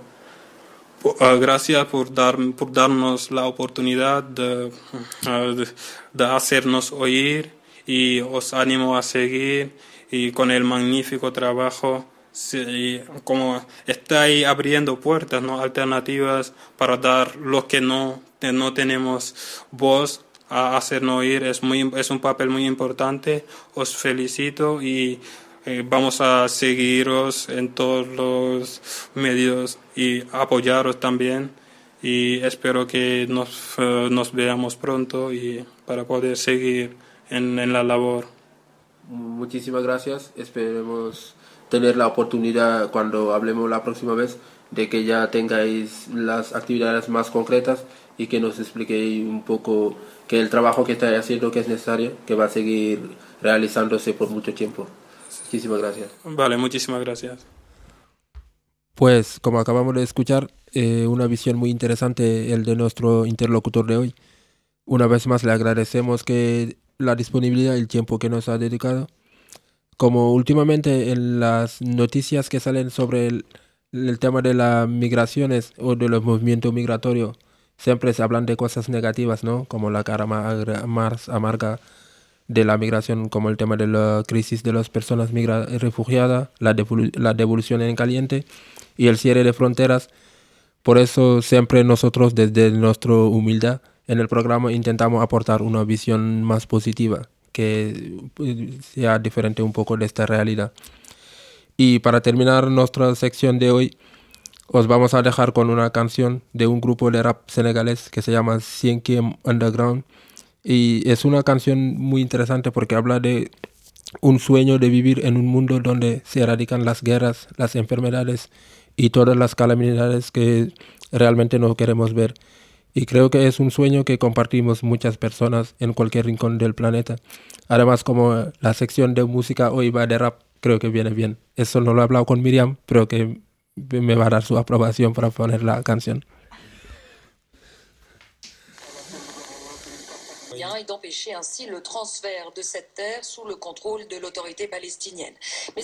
Uh, gracias por, dar, por darnos la oportunidad de, uh, de, de hacernos oír, y os animo a seguir y con el magnífico trabajo. Sí, como estáis abriendo puertas, ¿no?, alternativas para dar lo que no, no tenemos voz, a hacernos oír. Es, muy, es un papel muy importante. Os felicito y Eh, vamos a seguiros en todos los medios y apoyaros también, y espero que nos, uh, nos veamos pronto y para poder seguir en, en la labor. Muchísimas gracias. Esperemos tener la oportunidad cuando hablemos la próxima vez de que ya tengáis las actividades más concretas y que nos expliquéis un poco que el trabajo que estáis haciendo, que es necesario, que va a seguir realizándose por mucho tiempo. Muchísimas gracias. Vale, muchísimas gracias. Pues como acabamos de escuchar, eh, una visión muy interesante el de nuestro interlocutor de hoy. Una vez más le agradecemos que la disponibilidad y el tiempo que nos ha dedicado. Como últimamente en las noticias que salen sobre el, el tema de las migraciones o de los movimientos migratorios, siempre se hablan de cosas negativas, ¿no?, como la cara más amarga de la migración, como el tema de la crisis de las personas migra- refugiadas, la, devol- la devolución en caliente y el cierre de fronteras. Por eso siempre nosotros, desde nuestra humildad, en el programa intentamos aportar una visión más positiva, que sea diferente un poco de esta realidad. Y para terminar nuestra sección de hoy, os vamos a dejar con una canción de un grupo de rap senegalés que se llama Cinquième Underground. Y es una canción muy interesante porque habla de un sueño de vivir en un mundo donde se erradican las guerras, las enfermedades y todas las calamidades que realmente no queremos ver. Y creo que es un sueño que compartimos muchas personas en cualquier rincón del planeta. Además, como la sección de música hoy va de rap, creo que viene bien. Eso no lo he hablado con Miriam, pero que me va a dar su aprobación para poner la canción. Et d'empêcher ainsi le transfert de cette terre sous le contrôle de l'autorité palestinienne. Mais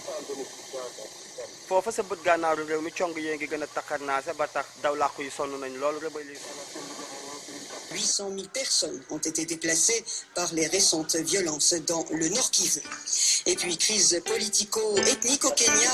foofa sa bët gànnaaru réew mi cong yee ngi gën a takkarnaase ba tax daw làqu yi sonn nañ lool rébellion. huit cent mille personnes ont été déplacées par les récentes violences dans le Nord Kivu. Et puis crise politico-ethnique au Kenya.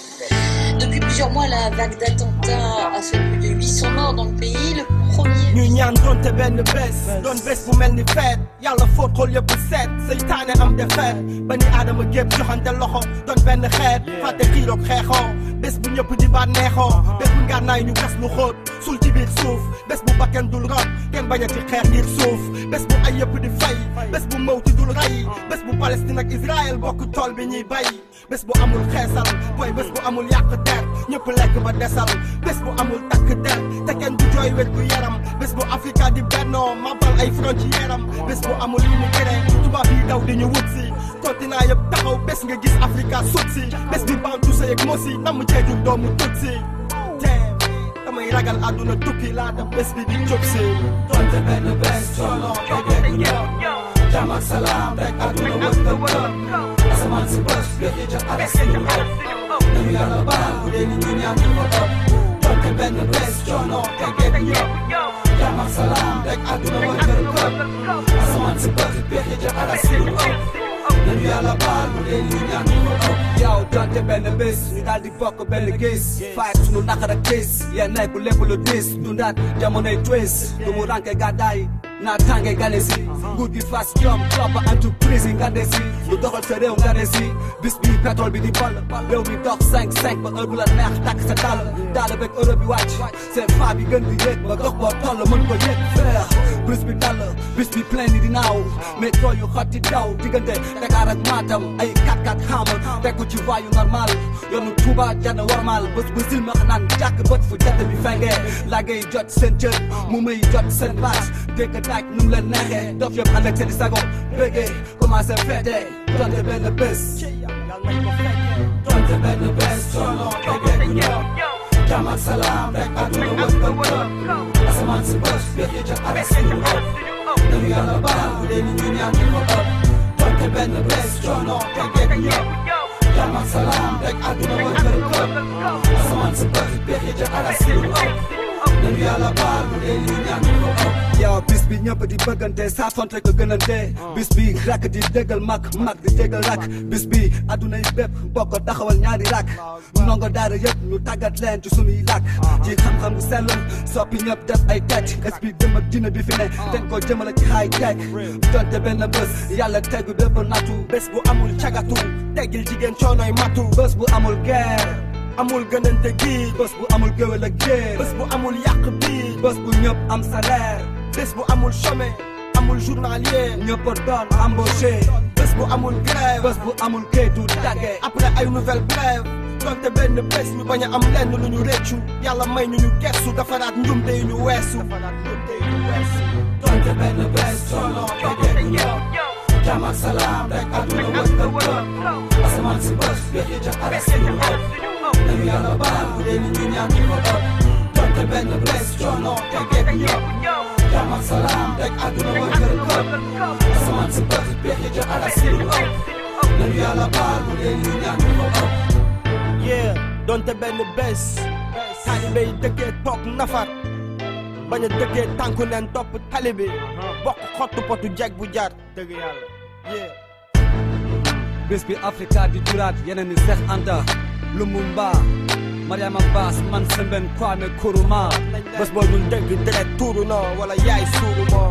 Depuis plusieurs mois, la vague d'attentats a fait plus de huit cents morts dans le pays. Le premier... ñaan donte benn bés doon bés bu mel ni feet yàlla fóot xol yëpp seet seytaane am defeet ba ni aadama gépp joxante loxo doon benn xeet fàtte xiiroog xeexoo bés bu ñëpp di baat neexoo bés bu ngànnaay ñu gas lu xóot sul ci biir suuf bés bu bakken dul rot kenn bañati xeex ngir suuf bés bu ay yëpp di fay bés bu mawti dul rey bés bu Palestine ak Israël bokk tool bi ñuy bay bés bu amul xeesal mooy bés bu amul yàq der ñëpp lekk ba desal bés bu amul takk der te kenn du jooy wet gu yaram bés bu Afrika di bennoo mabal ay frontière am bés bu amul immigré tubaab yi daw di ñu wut si continent yëpp taxaw bés nga gis Afrika sut si bés bi bantu sa yëg mosi namm ceejul doomu tut si damay ragal àdduna tukki laata bés bi di jóg si donte benn bés coono kege ñëw jàmm ak salaam rek àdduna wër nga wër asamaan si bés géej yi ca aras suñu ëpp nañu yàlla baal bu dee ni ñu ñaan ñu ko ëpp donte benn bés coono kege ñëw jàmm ak salaam rek àdduna wër nga wër asamaan si bés géej yi ca aras suñu ëpp nañu yàlla baal bu dee ni ñu ñaan ñu ko ëpp yow donte benn bés ñu daal di bokk benn gis fight suñu naqar ak gis yéen nekku lépp lu dis dundaat jamonoy twist du mu ranke gàddaay naa tànge gane si nguur gi fas jom topp entreprise yi ngande si lu doxal sa réew ngane si bis bi pétrole bi di ball réew mi dox cinq cinq ba heure bu la neex takk sa dàll daal beeg euro bi wàcc seen fa bi gën di yéeg ba dox boo toll mën ko yéeg feex bis bi dall bis bi plein ni di naaw métro yu xotti daw diggante Dakar ak Matam ay quatre quatre xaama tegu ci voie yu normal yoonu Touba jana warmal bés bu silmax naan jàkk bët fu jant bi fengee laggéey jot seen cër mu may jot seen baat dégg daaj nu mu leen neexee dof yëpp ànd ak seen i sago bégee commencé fête donte benn bés donte benn bés coono bégee ñëw jàmm ak salaam rek àdduna wër nga wër asamaan si bés géej yi ca aras suñu ëpp nañu yàlla baal bu dee ni ñu ñaan ñu ko ëpp donte benn bés coono bégee ñëw jàmm ak salaam rek àdduna wër nga wër asamaan si bés géej yi ca aras suñu ëpp nañu yàlla baal bu dee ni ñu ñaan ñu ko ëpp yow bis bi ñëpp di bëggante saa fonte ko gënante bis bi rakk di déggal mag mag di déggal rakk bis bi adduna yi bépp bokk taxawal ñaari rakk ndongo daara yëpp ñu tàggat leen ci sunuy làkk ci xam-xam bu sell soppi ñëpp def ay tecc esprit dem ak dina bi fi ne ten ko jëmale ci high tech donte benn bés yàlla tegu bépp nattu bés bu amul cagatu teggil jigéen coonoy matu bés bu amul guerre amul gënante gi bés bu amul géwél ak géer bés bu amul yàq bi bés bu ñëpp am salaire bés bu amul chômé amul journalier ñëpp doon embauché bés bu amul grève bés bu amul kayitu tàgge après ay nouvelle brève donte benn bés ñu bañ a am lenn lu ñu réccu yàlla may ñu ñu gersu defaraat njumte yi ñu weesu donte benn bés coono kege ñëw jàmm ak salaam rek àdduna wër nga wër asamaan si bés géej yi ca aras suñu ëpp nañu yàlla baal bu dee ni ñu ñaan ñu ko ëpp donte benn bés coono kege ñëw jàmm ak salaam rek àdduna wër nga wër asamaan si bés géej yi ca aras suñu ëpp nañu yàlla baal bu dee ni ñu ñaan ñu ko ëpp yeah donte benn bés taalibe yi dëkkee toog nafar bañ a dëkkee tànku neen topp tali bi bokk xottu potu jeg bu jar dëgg yàlla yeah bés bi Afrika di juraat yeneen ni Seex Anta Lumumba Mariama Bass man Sembène Kwame Nkrumah bés boo ñu dégg deret tuuru na wala yaay suuru moo.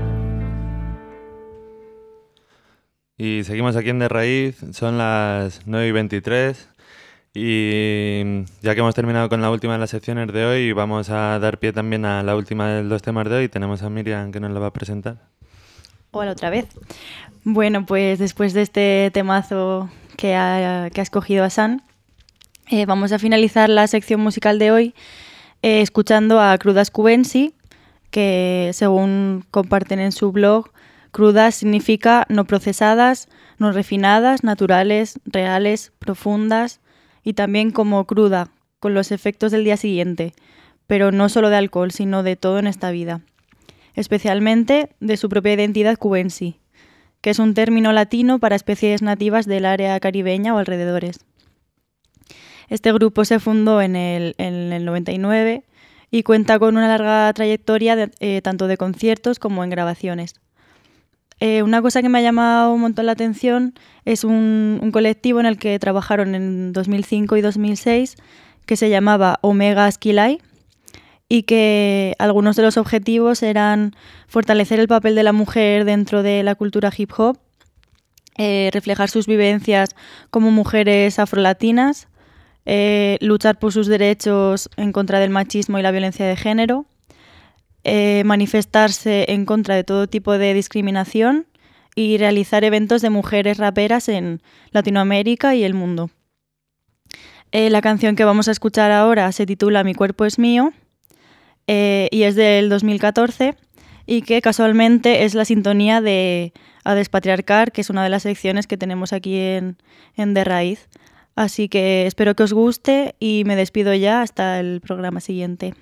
Y seguimos aquí en De Raíz, son las nueve y veintitrés y ya que hemos terminado con la última de las secciones de hoy, vamos a dar pie también a la última de los temas de hoy. Tenemos a Miriam que nos lo va a presentar. Hola otra vez. Bueno, pues después de este temazo que ha, que ha escogido Hassan, eh, vamos a finalizar la sección musical de hoy eh, escuchando a Crudas Cubensi, que según comparten en su blog, crudas significa no procesadas, no refinadas, naturales, reales, profundas y también como cruda, con los efectos del día siguiente, pero no solo de alcohol, sino de todo en esta vida, especialmente de su propia identidad cubensi, que es un término latino para especies nativas del área caribeña o alrededores. Este grupo se fundó en el, en el noventa y nueve y cuenta con una larga trayectoria de, eh, tanto de conciertos como en grabaciones. Eh, una cosa que me ha llamado un montón la atención es un, un colectivo en el que trabajaron en dos mil cinco y dos mil seis que se llamaba Omega Skilai y que algunos de los objetivos eran fortalecer el papel de la mujer dentro de la cultura hip hop, eh, reflejar sus vivencias como mujeres afrolatinas, eh, luchar por sus derechos en contra del machismo y la violencia de género, eh, manifestarse en contra de todo tipo de discriminación y realizar eventos de mujeres raperas en Latinoamérica y el mundo. Eh, la canción que vamos a escuchar ahora se titula Mi cuerpo es mío eh, y es del dos mil catorce y que casualmente es la sintonía de A Despatriarcar, que es una de las secciones que tenemos aquí en, en De Raíz. Así que espero que os guste y me despido ya hasta el programa siguiente.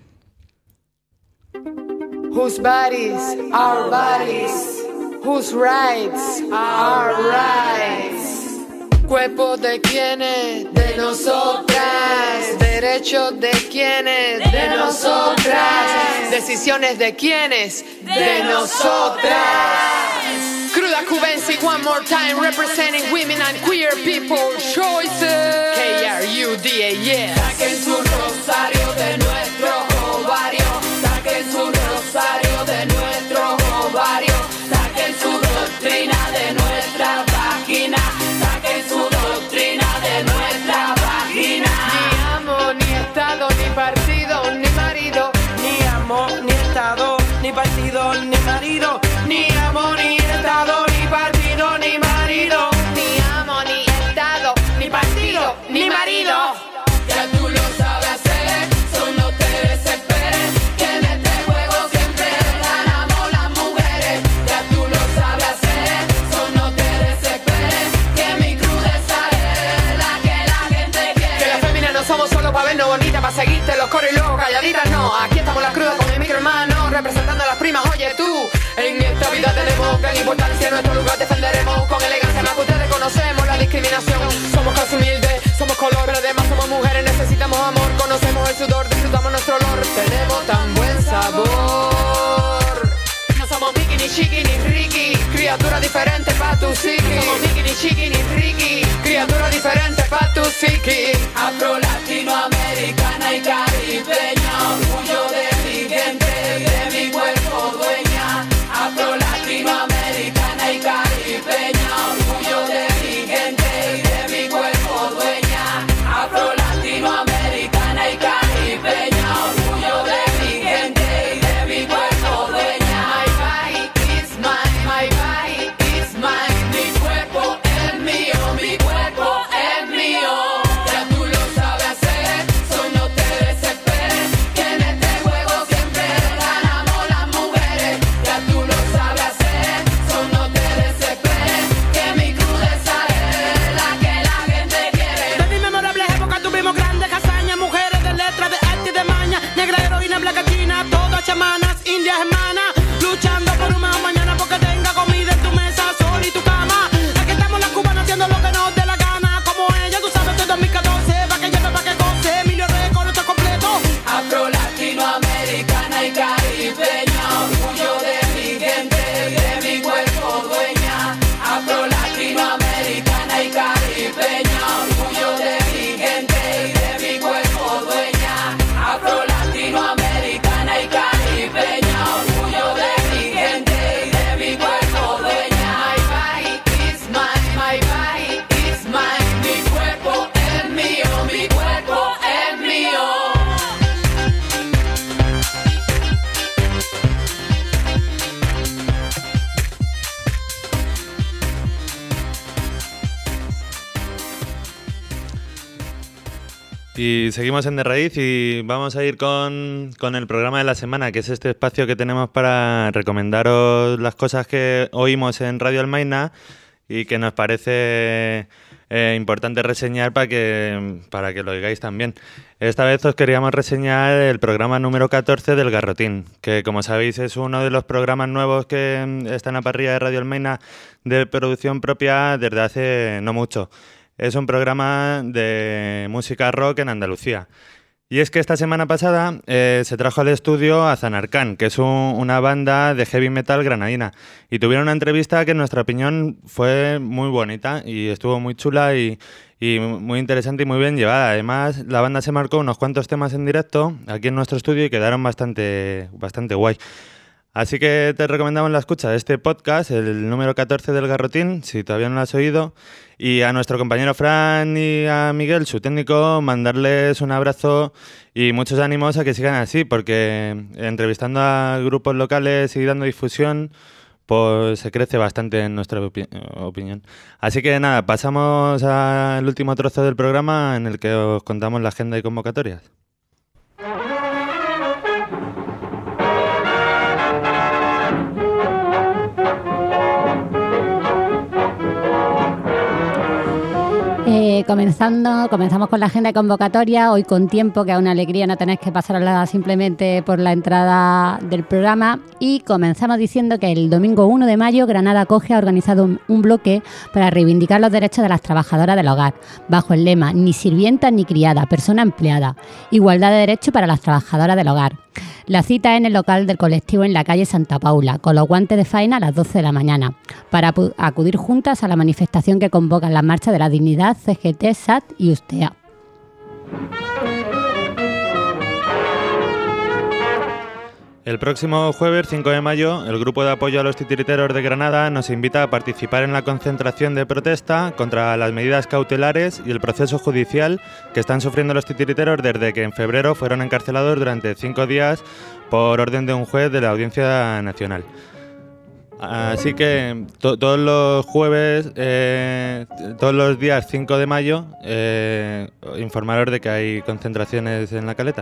Whose bodies are bodies, whose rights are rights. Cuerpo de quienes, de nosotras. Derechos de quienes, de nosotras. Decisiones de quienes, de nosotras. Cruda Cubensi, one more time, representing women and queer people choices. K R U D A, yeah. Saquen su rosario de nuestro ovario. Saquen su rosario de nuestro ovario. Saquen su doctrina de nuestra vagina. Saquen su doctrina de nuestra vagina. Ni amo, ni estado, ni partido, ni marido. Ni amo, ni estado, ni partido, ni marido. Ni amo, ni estado, ni partido, ni marido. Ni amo, ni estado, ni partido, ni marido. Ya tú lo sabes hacer, solo te desesperes. Que en este juego siempre ganamos las mujeres. Ya tú lo sabes hacer, solo te desesperes. Que mi crudeza es la que la gente quiere. Que las féminas no somos solo para vernos bonitas, para seguirte los coros y luego calladitas, no. Aquí estamos las crudas con el micro hermano, representando a las primas, oye tú. En esta vida tenemos gran importancia, nuestro lugar defenderemos con elegancia. Más que ustedes conocemos la discriminación. Somos clase humilde, somos color, pero además somos mujeres, necesitamos amor. Conocemos el sudor, disfrutamos nuestro olor. Tenemos tan buen sabor. No somos Mickey, ni Chiqui, ni Ricky. Criatura diferente pa' tu psiqui. No somos Mickey, ni Chiqui, ni Ricky. Criatura diferente pa' tu psiqui. Afro, latinoamericana y caribeña. Orgullo de mi gente y de mi cuerpo dueña. Afro, latinoamericana y caribeña. Orgullo de mi gente y de mi cuerpo dueña. Afro, latinoamericana y caribeña. Orgullo de mi gente y de mi cuerpo dueña. My body is mine, my body is mine. Mi cuerpo es mío, mi cuerpo es mío. Ya tú lo sabes hacer, solo te desesperes. Que en este juego siempre ganamos las mujeres. Ya tú lo sabes hacer, solo te desesperes. Que mi crudeza es la que la gente quiere. De mi memorable época tuvimos grandes hazañas, mujeres de letra, de arte y de maña, negra heroína, blanca china, todas chamanas, indias hermanas, luchando por un mejor mañana porque tenga comida en tu mesa, sol y tu cama. Aquí estamos las cubanas haciendo lo que nos dé la gana, como ella, tú sabes, de dos mil catorce, pa' que lleve, pa' que goce, Emilio Record, esto es completo. Afro, latinoamericana y caribeña. Orgullo de mi gente y de mi cuerpo dueña. Afro, latinoamericana y caribeña. Orgullo de mi gente y de mi cuerpo dueña. Afro, latinoamericana y caribeña. Orgullo de mi gente y de mi cuerpo dueña. My body is mine, my body is mine. Mi cuerpo es mío, mi cuerpo es mío. Y seguimos en De Raíz y vamos a ir con, con el programa de la semana, que es este espacio que tenemos para recomendaros las cosas que oímos en Radio Almaina y que nos parece eh, importante reseñar para que, para que lo oigáis también. Esta vez os queríamos reseñar el programa número catorce del Garrotín, que como sabéis es uno de los programas nuevos que está en la parrilla de Radio Almaina de producción propia desde hace no mucho. Es un programa de música rock en Andalucía. Y es que esta semana pasada eh, se trajo al estudio a Zanarkand, que es un, una banda de heavy metal granadina. Y tuvieron una entrevista que en nuestra opinión fue muy bonita y estuvo muy chula y, y muy interesante y muy bien llevada. Además, la banda se marcó unos cuantos temas en directo aquí en nuestro estudio y quedaron bastante, bastante guay. Así que te recomendamos la escucha de este podcast, el número catorce del Garrotín, si todavía no lo has oído. Y a nuestro compañero Fran y a Miguel, su técnico, mandarles un abrazo y muchos ánimos a que sigan así, porque entrevistando a grupos locales y dando difusión, pues se crece bastante en nuestra opi- opinión. Así que nada, pasamos al último trozo del programa en el que os contamos la agenda y convocatorias. Eh, comenzando, comenzamos con la agenda de convocatoria, hoy con tiempo, que es una alegría no tenéis que pasarla simplemente por la entrada del programa, y comenzamos diciendo que el domingo uno de mayo Granada Acoge ha organizado un, un bloque para reivindicar los derechos de las trabajadoras del hogar, bajo el lema ni sirvienta ni criada, persona empleada, igualdad de derechos para las trabajadoras del hogar. La cita es en el local del colectivo en la calle Santa Paula, con los guantes de faena a las doce de la mañana, para acudir juntas a la manifestación que convocan las marchas de la dignidad, C G T, S A T y USTEA. El próximo jueves cinco de mayo, el Grupo de Apoyo a los Titiriteros de Granada nos invita a participar en la concentración de protesta contra las medidas cautelares y el proceso judicial que están sufriendo los titiriteros desde que en febrero fueron encarcelados durante cinco días por orden de un juez de la Audiencia Nacional. Así que to- todos los jueves, eh, todos los días cinco de mayo, eh, informaros de que hay concentraciones en la Caleta.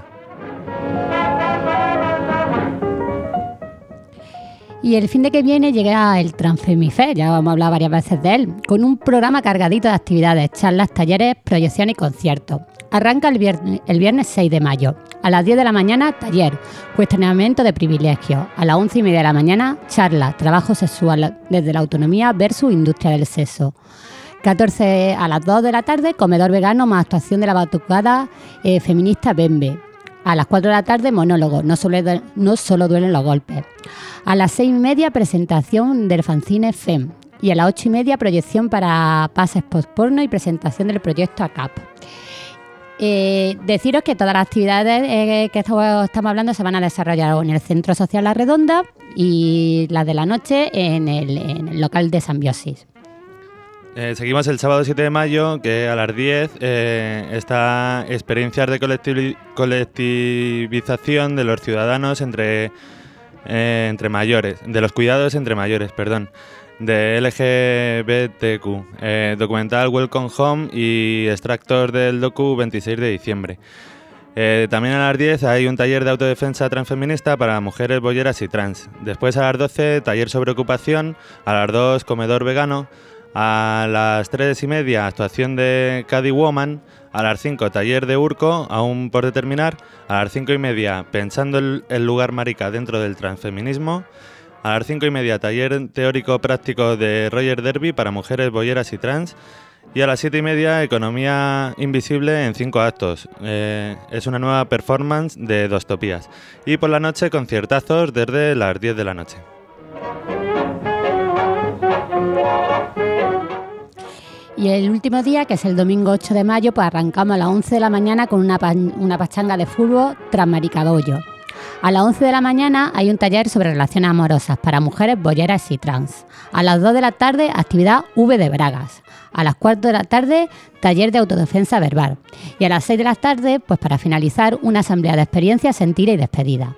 Y el fin de que viene llega el Transfemife, ya hemos hablado varias veces de él, con un programa cargadito de actividades, charlas, talleres, proyecciones y conciertos. Arranca el viernes, el viernes seis de mayo. A las diez de la mañana, taller, cuestionamiento de privilegios. A las once y media de la mañana, charla, trabajo sexual desde la autonomía versus industria del sexo. catorce a las dos de la tarde, comedor vegano más actuación de la batucada eh, feminista Bembe. A las cuatro de la tarde, monólogo, no solo, no solo duelen los golpes. A las seis y media, presentación del fanzine F E M. Y a las ocho y media, proyección para pases postporno y presentación del proyecto A C A P. Eh, deciros que todas las actividades eh, que estamos hablando se van a desarrollar en el Centro Social La Redonda y las de la noche en el, en el local de Sambiosis. Eh, seguimos el sábado siete de mayo, que a las diez eh, está experiencias de colectivi- colectivización de los ciudadanos entre, eh, entre mayores, de los cuidados entre mayores, perdón, de L G B T Q, eh, documental Welcome Home y extractos del docu veintiséis de diciembre. Eh, también a las diez hay un taller de autodefensa transfeminista para mujeres bolleras y trans. Después a las doce, taller sobre ocupación, a las dos, comedor vegano. A las tres y media, actuación de Caddy Woman. A las cinco, taller de Urco, aún por determinar. A las cinco y media, pensando el, el lugar marica dentro del transfeminismo. A las cinco y media, taller teórico práctico de Roger Derby para mujeres bolleras y trans. Y a las siete y media, economía invisible en cinco actos. Eh, es una nueva performance de Dostopías. Y por la noche, conciertazos desde las diez de la noche. Y el último día, que es el domingo ocho de mayo, pues arrancamos a las once de la mañana con una, pan, una pachanga de fútbol tras Maricabollo. A las once de la mañana hay un taller sobre relaciones amorosas para mujeres bolleras y trans. A las dos de la tarde, actividad V de Bragas. A las cuatro de la tarde, taller de autodefensa verbal. Y a las seis de la tarde, pues para finalizar, una asamblea de experiencias, sentires y despedida.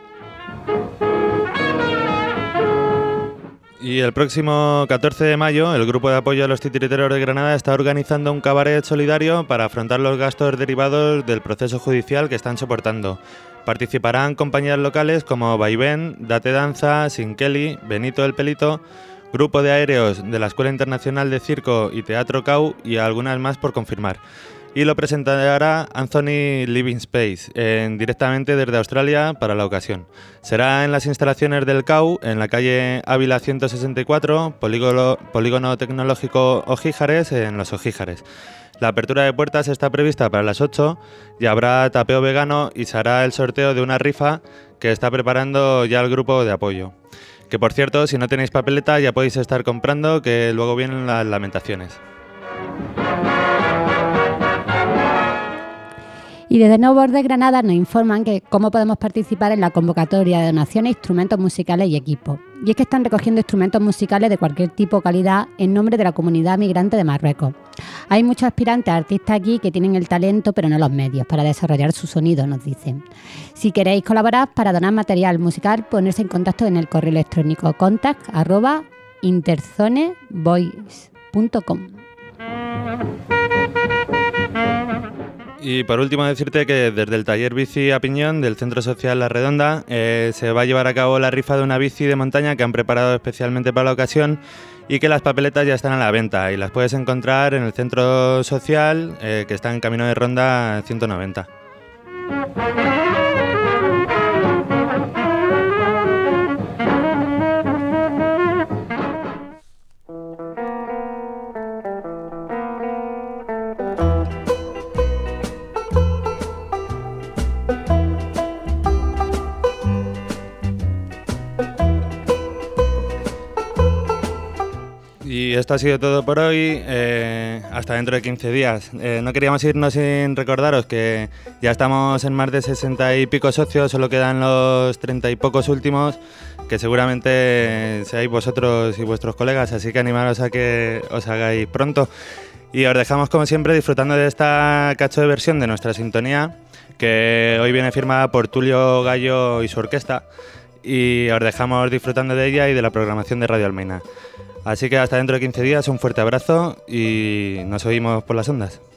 Y el próximo catorce de mayo, el Grupo de Apoyo a los Titiriteros de Granada está organizando un cabaret solidario para afrontar los gastos derivados del proceso judicial que están soportando. Participarán compañías locales como Vaivén, Date Danza, Sin Kelly, Benito el Pelito, Grupo de Aéreos de la Escuela Internacional de Circo y Teatro C A U y algunas más por confirmar. Y lo presentará Anthony Living Space, en, directamente desde Australia para la ocasión. Será en las instalaciones del C A U, en la calle Ávila ciento sesenta y cuatro, Polígono, Polígono Tecnológico Ojíjares, en Los Ojíjares. La apertura de puertas está prevista para las ocho y habrá tapeo vegano y se hará el sorteo de una rifa que está preparando ya el grupo de apoyo. Que por cierto, si no tenéis papeleta ya podéis estar comprando, que luego vienen las lamentaciones. Y desde No Bordes Granada nos informan que cómo podemos participar en la convocatoria de donaciones de instrumentos musicales y equipos. Y es que están recogiendo instrumentos musicales de cualquier tipo o calidad en nombre de la comunidad migrante de Marruecos. Hay muchos aspirantes artistas aquí que tienen el talento pero no los medios para desarrollar su sonido, nos dicen. Si queréis colaborar para donar material musical, ponerse en contacto en el correo electrónico contact arroba interzoneboys punto com. Y por último decirte que desde el taller Bici a Piñón del Centro Social La Redonda eh, se va a llevar a cabo la rifa de una bici de montaña que han preparado especialmente para la ocasión y que las papeletas ya están a la venta y las puedes encontrar en el Centro Social eh, que está en Camino de Ronda ciento noventa. Y esto ha sido todo por hoy, eh, hasta dentro de quince días. Eh, no queríamos irnos sin recordaros que ya estamos en más de sesenta y pico socios, solo quedan los treinta y pocos últimos, que seguramente seáis vosotros y vuestros colegas, así que animaros a que os hagáis pronto. Y os dejamos como siempre disfrutando de esta cacho de versión de nuestra sintonía, que hoy viene firmada por Tulio Gallo y su orquesta, y os dejamos disfrutando de ella y de la programación de Radio Almaina. Así que hasta dentro de quince días, un fuerte abrazo y nos oímos por las ondas.